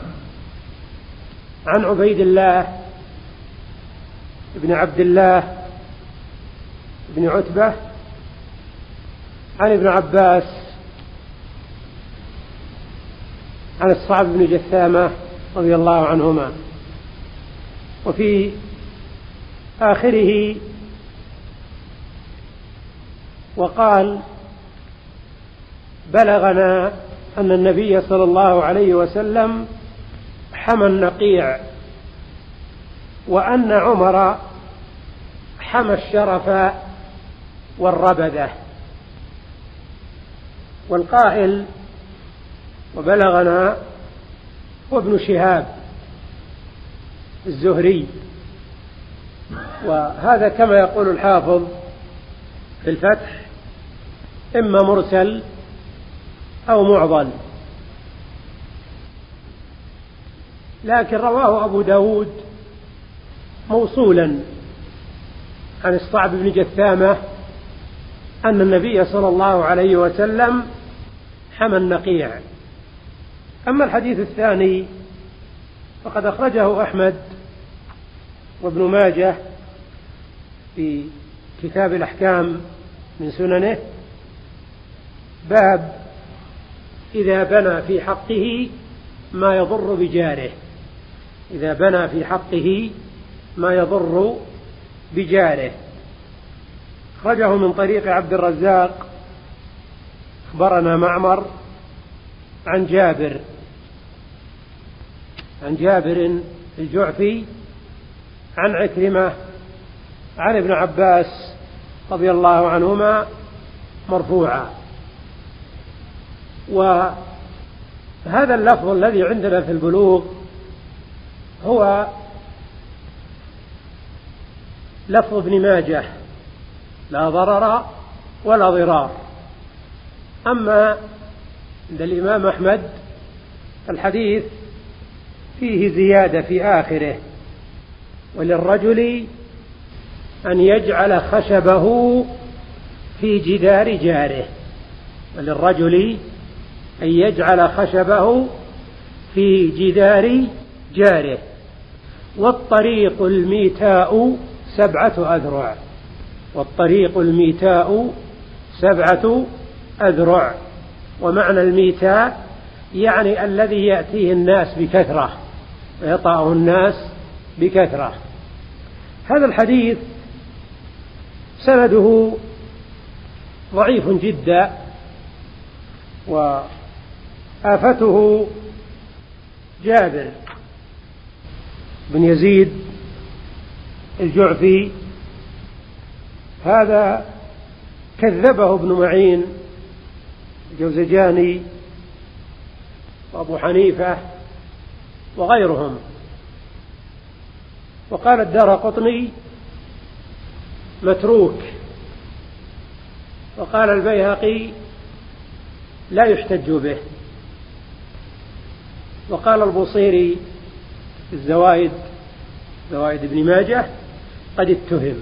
عن عبيد الله بن عبد الله بن عتبة عن ابن عباس عن الصعب بن جثامة رضي الله عنهما. وفي آخره وقال: بلغنا أن النبي صلى الله عليه وسلم حمى النقيع، وأن عمر حمى الشرف والربذة. والقائل وبلغنا هو ابن شهاب الزهري، وهذا كما يقول الحافظ في الفتح إما مرسل أو معضل، لكن رواه أبو داود موصولا عن الصعب بن جثامة أن النبي صلى الله عليه وسلم حمى النقيع. أما الحديث الثاني فقد أخرجه أحمد وابن ماجه في كتاب الأحكام من سننه، باب إذا بنى في حقه ما يضر بجاره، إذا بنى في حقه ما يضر بجاره. أخرجه من طريق عبد الرزاق أخبرنا معمر عن جابر عن جابر الجعفي عن عكرمة عن ابن عباس رضي الله عنهما مرفوعا. وهذا اللفظ الذي عندنا في البلوغ هو لفظ ابن ماجه: لا ضرر ولا ضرار. أما عند الإمام أحمد الحديث فيه زيادة في آخره: وللرجل أن يجعل خشبه في جدار جاره، وللرجل أن يجعل خشبه في جدار جاره. والطريق الميتاء سبعة أذرع، والطريق الميتاء سبعة أذرع. ومعنى الميتاء يعني الذي يأتيه الناس بكثرة ويطأه الناس بكثرة. هذا الحديث سنده ضعيف جدا، وآفته جابر بن يزيد الجعفي، هذا كذبه ابن معين الجوزجاني وأبو حنيفة وغيرهم. وقال الدارقطني متروك، وقال البيهقي لا يحتج به، وقال البوصيري في الزوائد زوائد ابن ماجه قد اتهم،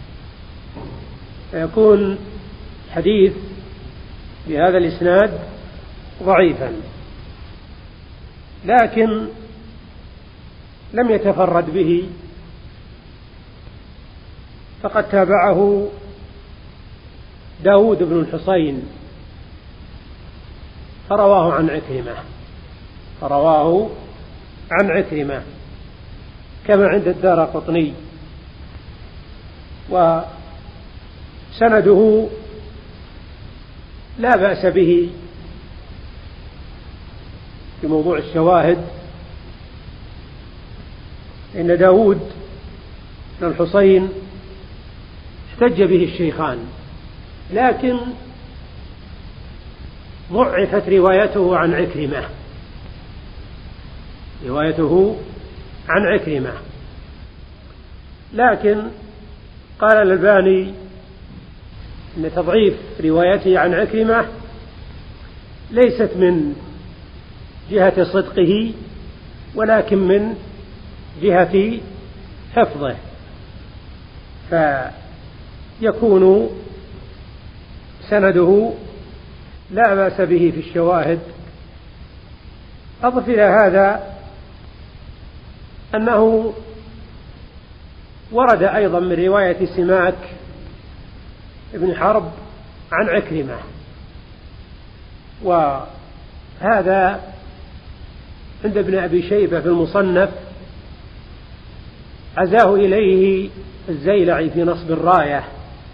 فيكون حديث بهذا الإسناد ضعيفا. لكن لم يتفرد به، فقد تابعه داود بن الحصين فرواه عن عكرمة فرواه عن عكرمة كما عند الدارقطني. وسنده لا بأس به في موضوع الشواهد، إن داود بن الحصين احتج به الشيخان، لكن ضعفت روايته عن عكرمة روايته عن عكرمة لكن قال الألباني إن تضعيف روايته عن عكرمة ليست من جهة صدقه، ولكن من جهة حفظه، فإن يكون سنده لا بأس به في الشواهد. أضف إلى هذا أنه ورد أيضا من رواية سماك ابن حرب عن عكرمة، وهذا عند ابن أبي شيبة في المصنف، عزاه إليه الزيلعي في نصب الراية،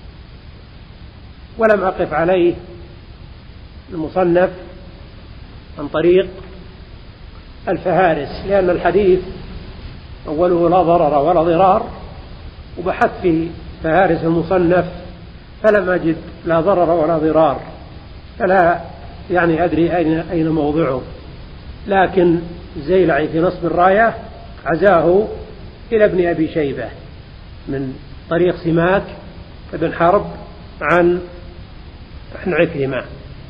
ولم أقف عليه المصنف عن طريق الفهارس، لأن الحديث أوله لا ضرر ولا ضرار، وبحثت في فهارس المصنف فلم أجد لا ضرر ولا ضرار، فلا يعني أدري أين, أين موضعه. لكن الزيلعي في نصب الراية عزاه إلى ابن أبي شيبة من طريق سماك ابن حرب عن عن عكرمة.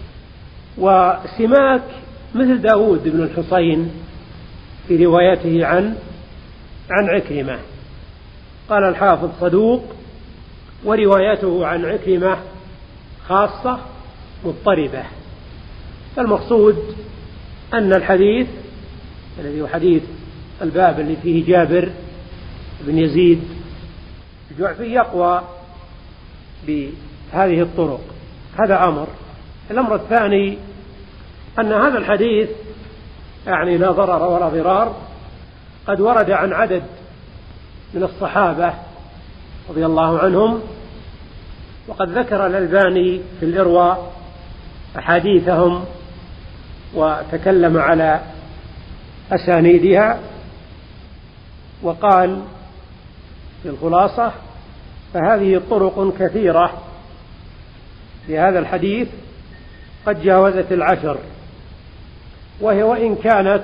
وسماك مثل داود بن الحصين في روايته عن عن عكرمة، قال الحافظ صدوق، وروايته عن عكرمة خاصة مضطربة. فالمقصود أن الحديث الذي هو حديث الباب اللي فيه جابر بن يزيد الجعفي يقوى بهذه الطرق. هذا أمر. الأمر الثاني أن هذا الحديث يعني لا ضرر ولا ضرار قد ورد عن عدد من الصحابة رضي الله عنهم، وقد ذكر الألباني في الإرواء أحاديثهم وتكلم على أسانيدها، وقال في الخلاصة: فهذه طرق كثيرة في هذا الحديث قد جاوزت العشر، وهي وإن كانت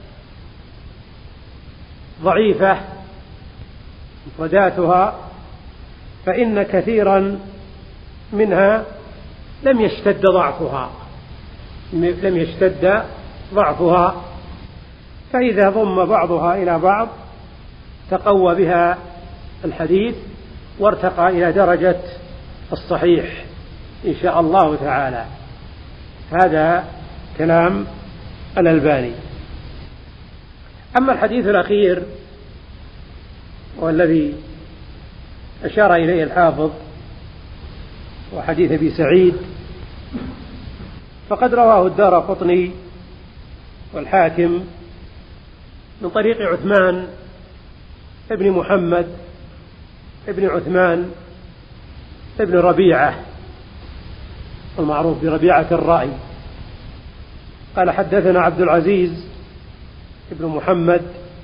ضعيفة مفرداتها فإن كثيرا منها لم يشتد ضعفها لم يشتد ضعفها فإذا ضم بعضها إلى بعض تقوى بها الحديث وارتقى إلى درجة الصحيح إن شاء الله تعالى. هذا كلام الألباني. أما الحديث الأخير والذي أشار إليه الحافظ وحديث أبي سعيد، فقد رواه الدارقطني والحاكم من طريق عثمان ابن محمد ابن عثمان ابن ربيعة المعروف بربيعة الرأي، قال: حدثنا عبد العزيز ابن محمد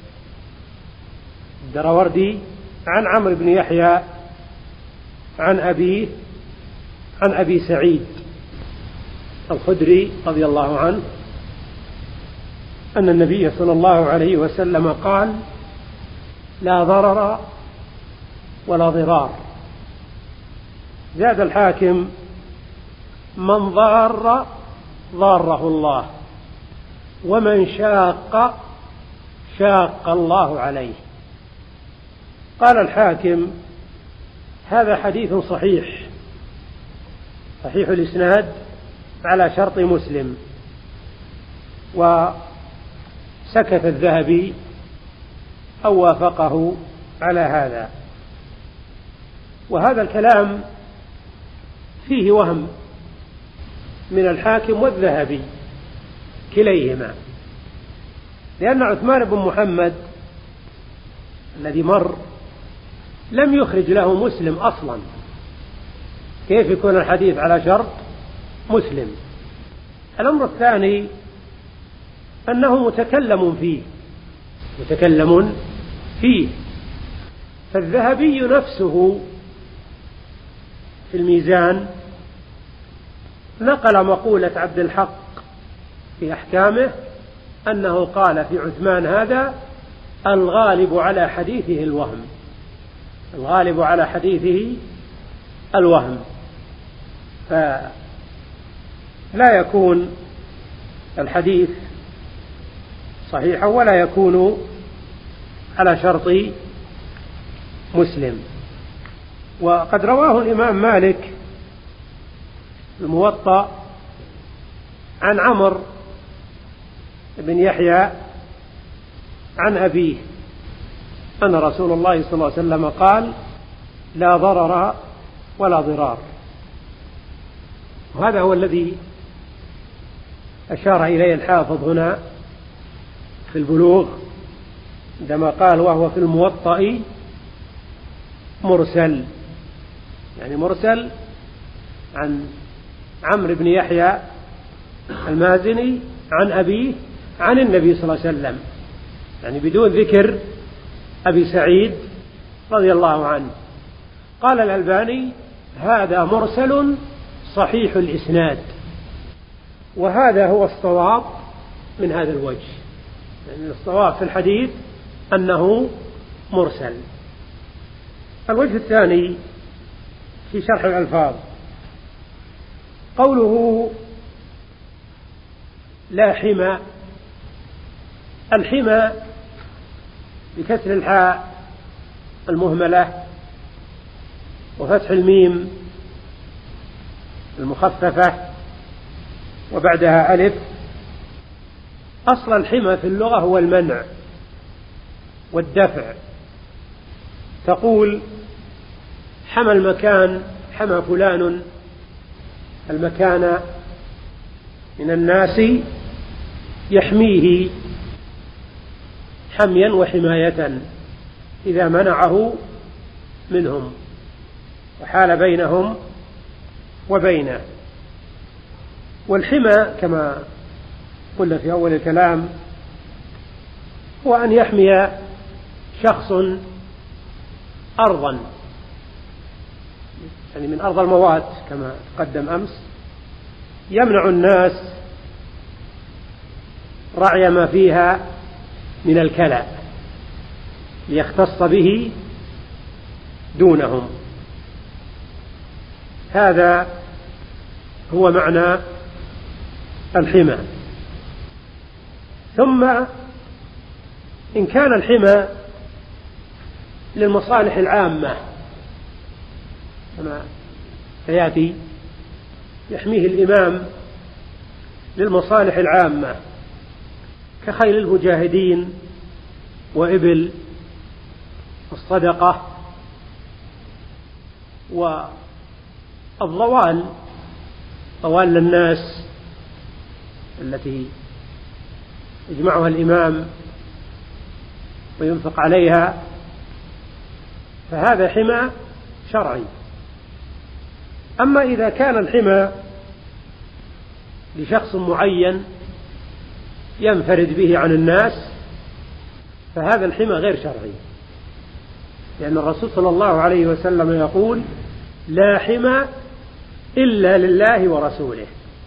الدراوردي عن عمرو بن يحيى عن أبيه عن أبي سعيد الخدري رضي الله عنه أن النبي صلى الله عليه وسلم قال: لا ضرر ولا ضرار. زاد الحاكم: من ضار ضاره الله، ومن شاق شاق الله عليه. قال الحاكم: هذا حديث صحيح صحيح الإسناد على شرط مسلم. وسكت الذهبي أو وافقه على هذا. وهذا الكلام فيه وهم من الحاكم والذهبي كليهما، لأن عثمان بن محمد الذي مر لم يخرج له مسلم أصلا، كيف يكون الحديث على شرط مسلم؟ الأمر الثاني أنه متكلم فيه متكلم فيه فالذهبي نفسه في الميزان نقل مقولة عبد الحق في أحكامه أنه قال في عثمان هذا: الغالب على حديثه الوهم الغالب على حديثه الوهم فلا يكون الحديث صحيحا ولا يكون على شرط مسلم. وقد رواه الإمام مالك الموطأ عن عمرو بن يحيى عن أبيه أن رسول الله صلى الله عليه وسلم قال: لا ضرر ولا ضرار. وهذا هو الذي أشار إليه الحافظ هنا في البلوغ عندما قال: وهو في الموطأ مرسل، يعني مرسل عن عمرو بن يحيى المازني عن أبيه عن النبي صلى الله عليه وسلم، يعني بدون ذكر أبي سعيد رضي الله عنه. قال الألباني: هذا مرسل صحيح الإسناد، وهذا هو الصواب من هذا الوجه، يعني الصواب في الحديث أنه مرسل. الوجه الثاني في شرح الألفاظ قوله: لا حمى. الحمى بكسر الحاء المهملة وفتح الميم المخففة وبعدها ألف. أصل الحمى في اللغة هو المنع والدفع. تقول: حمى المكان، حمى فلان المكان من الناس يحميه حميا وحماية إذا منعه منهم وحال بينهم وبينه. والحمى كما قلنا في أول الكلام هو أن يحمي شخص أرضا، يعني من أرض الموات كما تقدم أمس، يمنع الناس رعي ما فيها من الكلى ليختص به دونهم. هذا هو معنى الحمى. ثم إن كان الحمى للمصالح العامة كما سيأتي، يحميه الإمام للمصالح العامة كخيل المجاهدين وإبل الصدقة والضوال، ضوال الناس التي يجمعها الإمام وينفق عليها، فهذا حمى شرعي. أما إذا كان الحمى لشخص معين ينفرد به عن الناس فهذا الحمى غير شرعي، لأن الرسول صلى الله عليه وسلم يقول: لا حمى إلا لله ورسوله.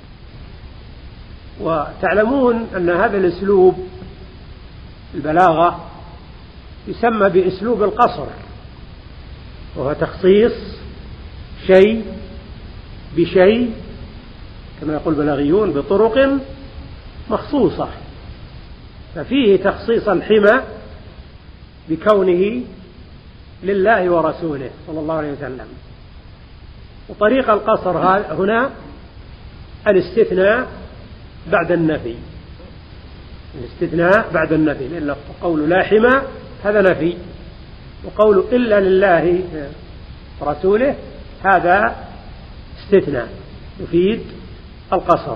وتعلمون أن هذا الأسلوب البلاغة يسمى بأسلوب القصر، وهو تخصيص شيء بشيء كما يقول البلاغيون بطرق مخصوصة. ففيه تخصيص الحمى بكونه لله ورسوله صلى الله عليه وسلم. وطريق القصر هنا الاستثناء بعد النفي، الاستثناء بعد النفي، لأن قول لا حمى هذا نفي، وقول إلا لله ورسوله هذا استثناء يفيد القصر.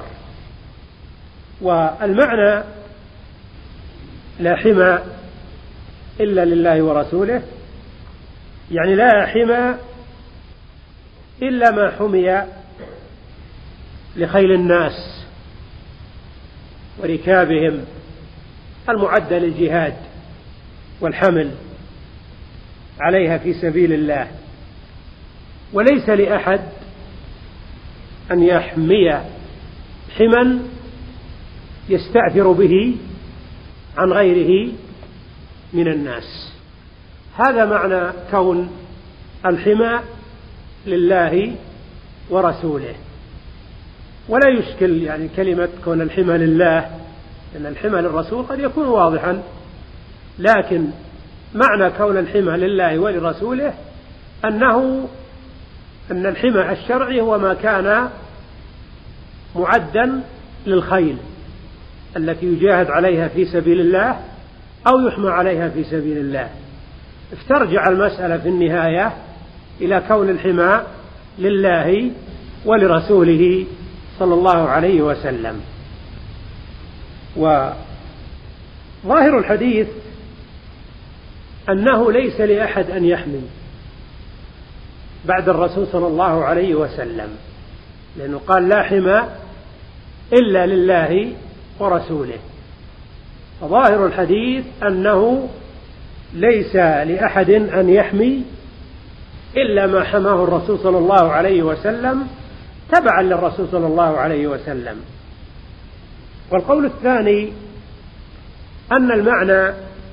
والمعنى لا حمى إلا لله ورسوله يعني لا حمى إلا ما حمي لخيل الناس وركابهم المعدة للجهاد والحمل عليها في سبيل الله. وليس لأحد أن يحمي حما يستأثر به عن غيره من الناس. هذا معنى كون الحمى لله ورسوله. ولا يشكل يعني كلمة كون الحمى لله، لأن الحمى للرسول قد يكون واضحا، لكن معنى كون الحمى لله ولرسوله أنه أن الحمى الشرعي هو ما كان معدا للخيل التي يجاهد عليها في سبيل الله أو يحمى عليها في سبيل الله. استرجع المسألة في النهاية إلى كون الحمى لله ولرسوله صلى الله عليه وسلم. وظاهر الحديث أنه ليس لأحد أن يحمي بعد الرسول صلى الله عليه وسلم، لأنه قال لا حمى إلا لله ورسوله. فظاهر الحديث أنه ليس لأحد أن يحمي إلا ما حماه الرسول صلى الله عليه وسلم تبعا للرسول صلى الله عليه وسلم. والقول الثاني أن المعنى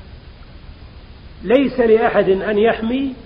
ليس لأحد أن يحمي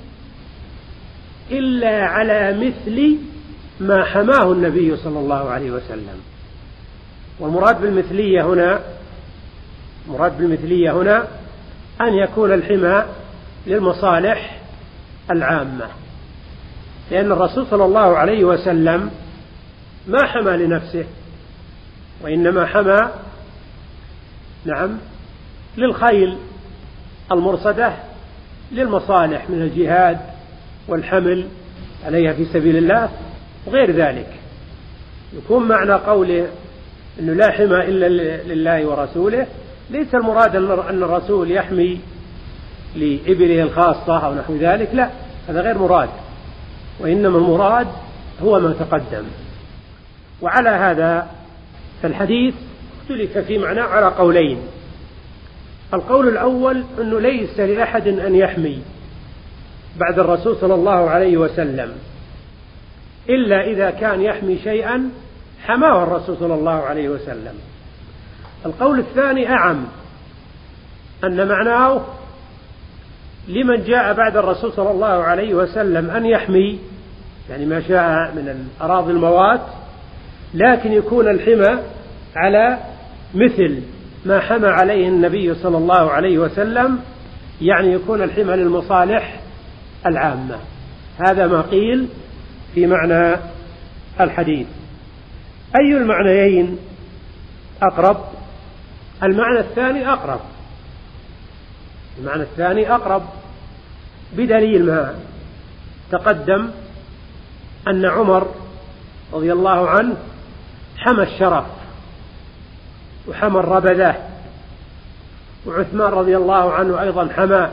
إلا على مثل ما حماه النبي صلى الله عليه وسلم. والمراد بالمثلية هنا مراد بالمثلية هنا أن يكون الحمى للمصالح العامة، لأن الرسول صلى الله عليه وسلم ما حمى لنفسه، وإنما حمى نعم للخيل المرصدة للمصالح من الجهاد والحمل عليها في سبيل الله وغير ذلك. يكون معنى قوله أنه لا حمى إلا لله ورسوله ليس المراد أن الرسول يحمي لإبله الخاصة أو نحو ذلك، لا، هذا غير مراد، وإنما المراد هو ما تقدم. وعلى هذا فالحديث اختلف في معناه على قولين. القول الأول أنه ليس لأحد أن يحمي بعد الرسول صلى الله عليه وسلم إلا إذا كان يحمي شيئا حماه الرسول صلى الله عليه وسلم. القول الثاني أعم، أن معناه لمن جاء بعد الرسول صلى الله عليه وسلم أن يحمي، يعني ما شاء من الأراضي الموات، لكن يكون الحمى على مثل ما حمى عليه النبي صلى الله عليه وسلم، يعني يكون الحمى للمصالح العامة. هذا ما قيل في معنى الحديث. أي المعنيين أقرب؟ المعنى الثاني أقرب، المعنى الثاني أقرب بدليل ما تقدم أن عمر رضي الله عنه حمى الشرف وحمى الربذة، وعثمان رضي الله عنه أيضا حمى،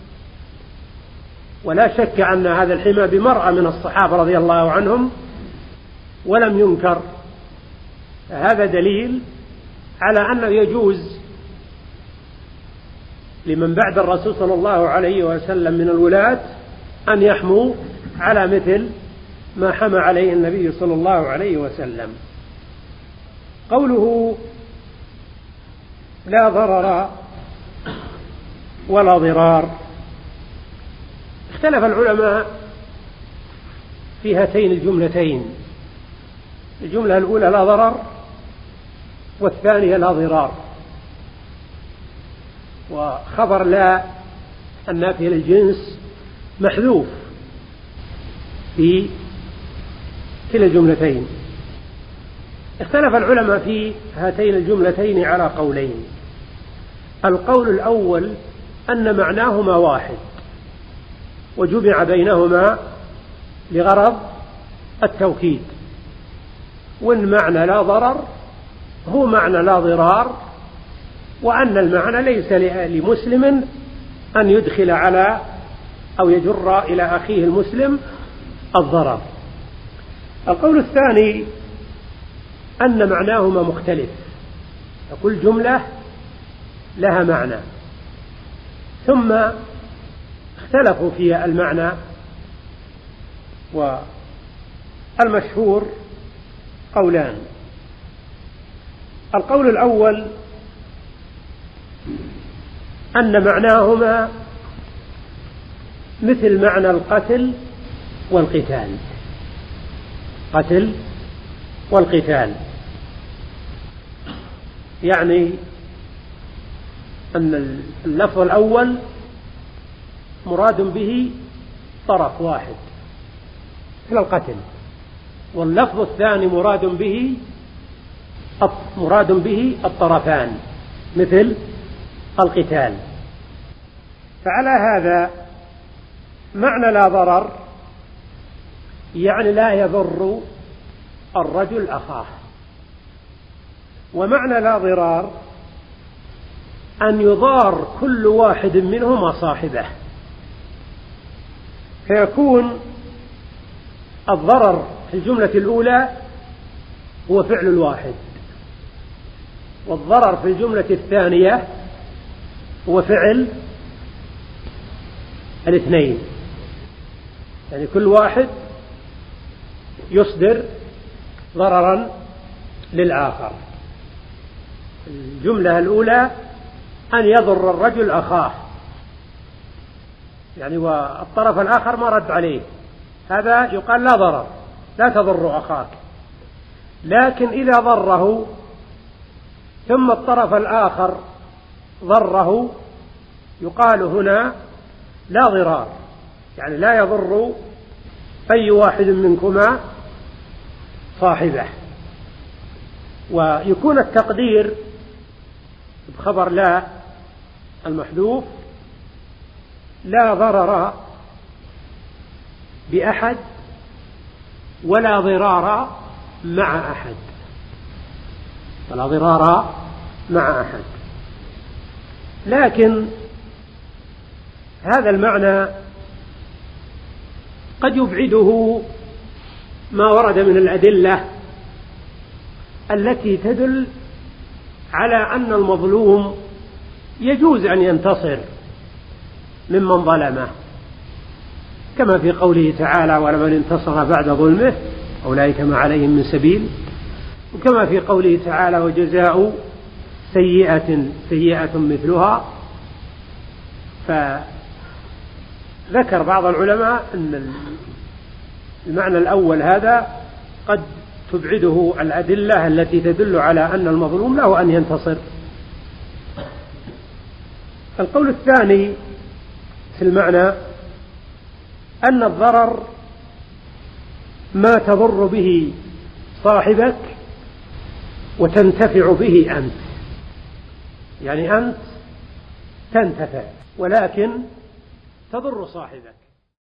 ولا شك أن هذا الحمى بمرأة من الصحابة رضي الله عنهم ولم ينكر. هذا دليل على أنه يجوز لمن بعد الرسول صلى الله عليه وسلم من الولاة أن يحموا على مثل ما حمى عليه النبي صلى الله عليه وسلم. قوله لا ضرر ولا ضرار، اختلف العلماء في هاتين الجملتين. الجملة الأولى لا ضرر، والثانية لا ضرار. وخبر لا النافية للجنس محذوف في كلا الجملتين. اختلف العلماء في هاتين الجملتين على قولين. القول الأول أن معناهما واحد وجمع بينهما لغرض التوكيد، وإن معنى لا ضرر هو معنى لا ضرار، وأن المعنى ليس لمسلم أن يدخل على أو يجر إلى أخيه المسلم الضرر. القول الثاني أن معناهما مختلف، فكل جملة لها معنى، ثم اختلفوا في المعنى. والمشهور قولان. القول الأول أن معناهما مثل معنى القتل والقتال، قتل والقتال، يعني أن اللفظ الأول مراد به طرف واحد مثل القتل. واللفظ الثاني مراد به مراد به الطرفان مثل القتال. فعلى هذا معنى لا ضرر يعني لا يضر الرجل أخاه، ومعنى لا ضرار أن يضار كل واحد منهما صاحبه، فيكون الضرر في الجملة الأولى هو فعل الواحد، والضرر في الجملة الثانية هو فعل الاثنين، يعني كل واحد يصدر ضررا للآخر. الجملة الأولى أن يضر الرجل أخاه، يعني والطرف الآخر ما رد عليه، هذا يقال لا ضرر، لا تضر أخاك. لكن إذا ضره ثم الطرف الآخر ضره يقال هنا لا ضرار، يعني لا يضر أي واحد منكما صاحبه. ويكون التقدير بخبر لا المحذوف لا ضرر بأحد ولا ضرار مع أحد، ولا ضرار مع أحد. لكن هذا المعنى قد يبعده ما ورد من الأدلة التي تدل على أن المظلوم يجوز أن ينتصر ممن ظلمه، كما في قوله تعالى ولمن انتصر بعد ظلمه أولئك ما عليهم من سبيل، وكما في قوله تعالى وجزاء سيئة سيئة مثلها. فذكر بعض العلماء أن المعنى الأول هذا قد تبعده الأدلة التي تدل على أن المظلوم له أن ينتصر. القول الثاني في المعنى أن الضرر ما تضر به صاحبك وتنتفع به أنت، يعني أنت تنتفع ولكن تضر صاحبك.